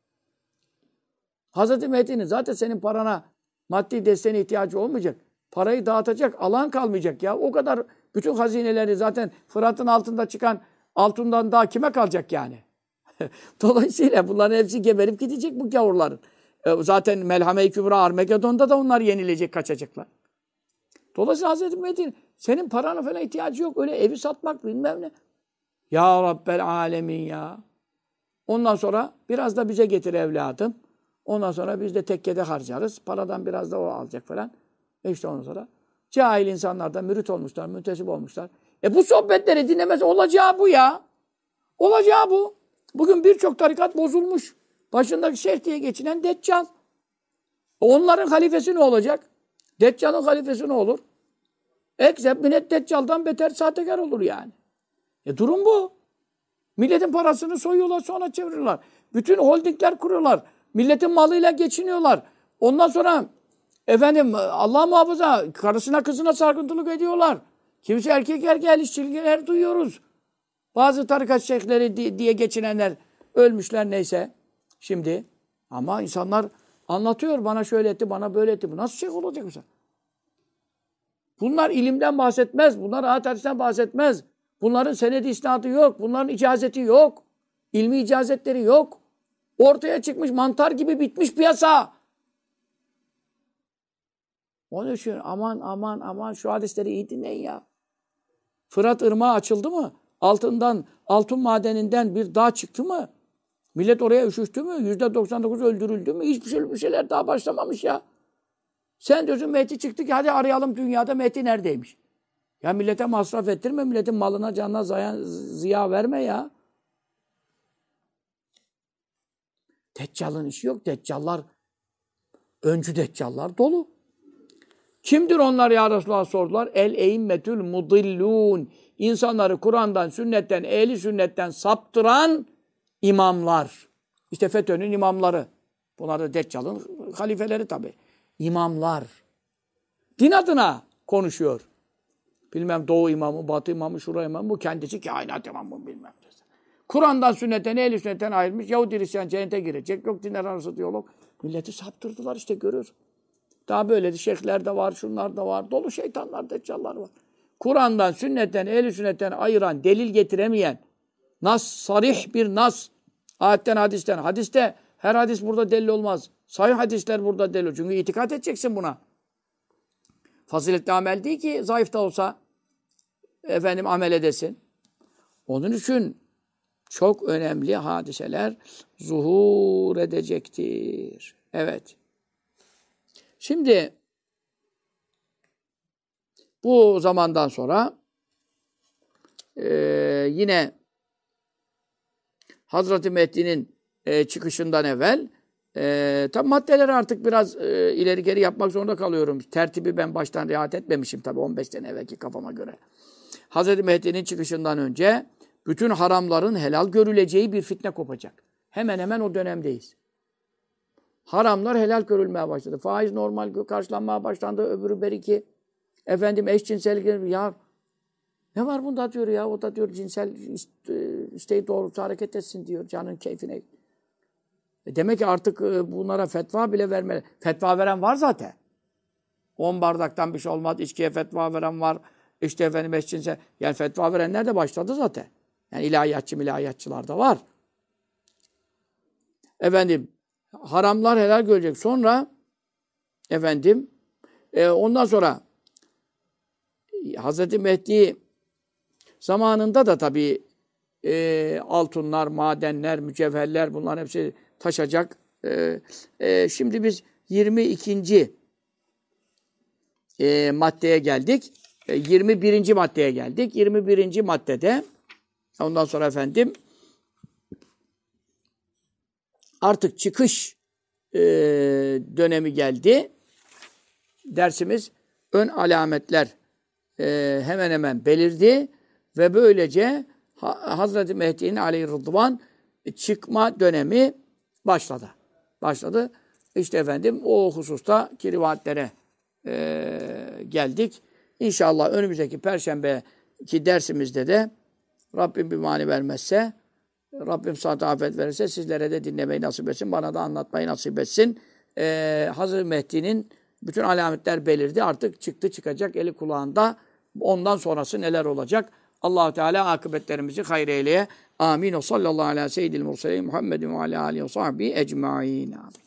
Speaker 1: Hazreti Mehdi'nin zaten senin parana maddi desteğine ihtiyacı olmayacak. Parayı dağıtacak alan kalmayacak ya. O kadar bütün hazineleri zaten Fırat'ın altında çıkan altından daha kime kalacak yani? Dolayısıyla bunların hepsi geberip gidecek bu gavurların. Zaten Melhame-i Kübra Armageddon'da da onlar yenilecek, kaçacaklar. Dolayısıyla Hazreti Mehdi'nin senin parana falan ihtiyacı yok. Öyle evi satmak bilmem ne. Ya Rabbel Alemin ya. Ondan sonra biraz da bize getir evladım. Ondan sonra biz de tekkede harcarız. Paradan biraz da o alacak falan. İşte ondan sonra cahil insanlar da mürit olmuşlar, müntesip olmuşlar. Bu sohbetleri dinlemez. Olacağı bu ya. Olacağı bu. Bugün birçok tarikat bozulmuş. Başındaki şeyh diye geçinen Deccal. Onların halifesi ne olacak? Deccal'ın halifesi ne olur? Ekzeb minet Deccal'dan beter sahtekar olur yani. Durum bu. Milletin parasını soyuyorlar sonra çeviriyorlar. Bütün holdingler kuruyorlar. Milletin malıyla geçiniyorlar. Ondan sonra efendim Allah muhafaza karısına kızına sarkıntılık ediyorlar. Kimse erkek işçilikler duyuyoruz. Bazı tarikat şeyhleri diye geçinenler ölmüşler neyse. Şimdi ama insanlar anlatıyor bana şöyle etti bana böyle etti. Bu nasıl şeyh olacak mesela? Bunlar ilimden bahsetmez. Bunlar rahat hadisten bahsetmez. Bunların senedi isnadı yok. Bunların icazeti yok. İlmi icazetleri yok. Ortaya çıkmış mantar gibi bitmiş piyasa. Onun için aman şu hadisleri iyi dinleyin ya. Fırat ırmağı açıldı mı? Altın madeninden bir dağ çıktı mı? Millet oraya üşüştü mü? %99 öldürüldü mü? Hiçbir şeyler daha başlamamış ya. Sen diyorsun Mehdi çıktı ki hadi arayalım dünyada Mehdi neredeymiş? Ya millete masraf ettirme, milletin malına canına ziya verme ya. Deccal'ın işi yok. Öncü deccallar dolu. Kimdir onlar ya Resulullah sordular. El-eimmetül mudillûn. İnsanları Kur'an'dan, sünnetten, ehli sünnetten saptıran imamlar. İşte FETÖ'nün imamları. Bunlar da Deccal'ın halifeleri tabii. İmamlar. Din adına konuşuyor. Bilmem Doğu imamı, Batı imamı, şura imamı. Bu kendisi kainat imamı bilmem. Kur'an'dan, sünnetten, ehli sünnetten ayrılmış. Yahudi Hristiyan cennete girecek. Yok dinler arası diyalog. Milleti saptırdılar işte görüyoruz. Daha böyle şeyhler de var, şunlar da var. Dolu şeytanlar, deccallar var. Kur'an'dan, sünnetten, ehl-i sünnetten ayıran, delil getiremeyen, sarih bir nas, ayetten, hadisten. Hadiste, her hadis burada delil olmaz. Sahih hadisler burada delil. Çünkü itikat edeceksin buna. Faziletli amel değil ki, zayıf da olsa, amel edesin. Onun için çok önemli hadiseler zuhur edecektir. Evet. Şimdi bu zamandan sonra yine Hazreti Mehdi'nin çıkışından evvel tabi maddeleri artık biraz ileri geri yapmak zorunda kalıyorum. Tertibi ben baştan riayet etmemişim tabi 15 sene evvelki kafama göre. Hazreti Mehdi'nin çıkışından önce bütün haramların helal görüleceği bir fitne kopacak. Hemen hemen o dönemdeyiz. Haramlar helal görülmeye başladı. Faiz normal karşılanmaya başlandı. Öbürü beriki. Eşcinsellik. Ya ne var bunda diyor ya. O da diyor cinsel isteği doğrultusu hareket etsin diyor. Canın keyfine. Demek ki artık bunlara fetva bile vermeli. Fetva veren var zaten. 10 bardaktan bir şey olmaz. İçkiye fetva veren var. İşte eşcinsel. Yani fetva verenler de başladı zaten. Yani ilahiyatçılar da var. Haramlar helal görecek. Sonra ondan sonra Hazreti Mehdi zamanında da tabii altınlar, madenler, mücevherler bunların hepsi taşacak. Şimdi biz 22. maddeye geldik. 21. maddeye geldik. 21. maddede ondan sonra efendim artık çıkış dönemi geldi. Dersimiz ön alametler hemen hemen belirdi ve böylece Hazreti Mehdi'nin aleyhi rıdvan çıkma dönemi başladı. İşte efendim o husustaki rivayetlere geldik. İnşallah önümüzdeki Perşembeki dersimizde de Rabbim bir mani vermezse, Rabbim saat afet verirse sizlere de dinlemeyi nasip etsin, bana da anlatmayı nasip etsin. Hazreti Mehdi'nin bütün alametler belirdi. Artık çıkacak eli kulağında. Ondan sonrası neler olacak? Allah-u Teala akıbetlerimizi hayır eyleye. Amin. O sallallahu aleyhi ve seyyidil murselin Muhammedin ve aleyhi ve sahbihi ecmaîn.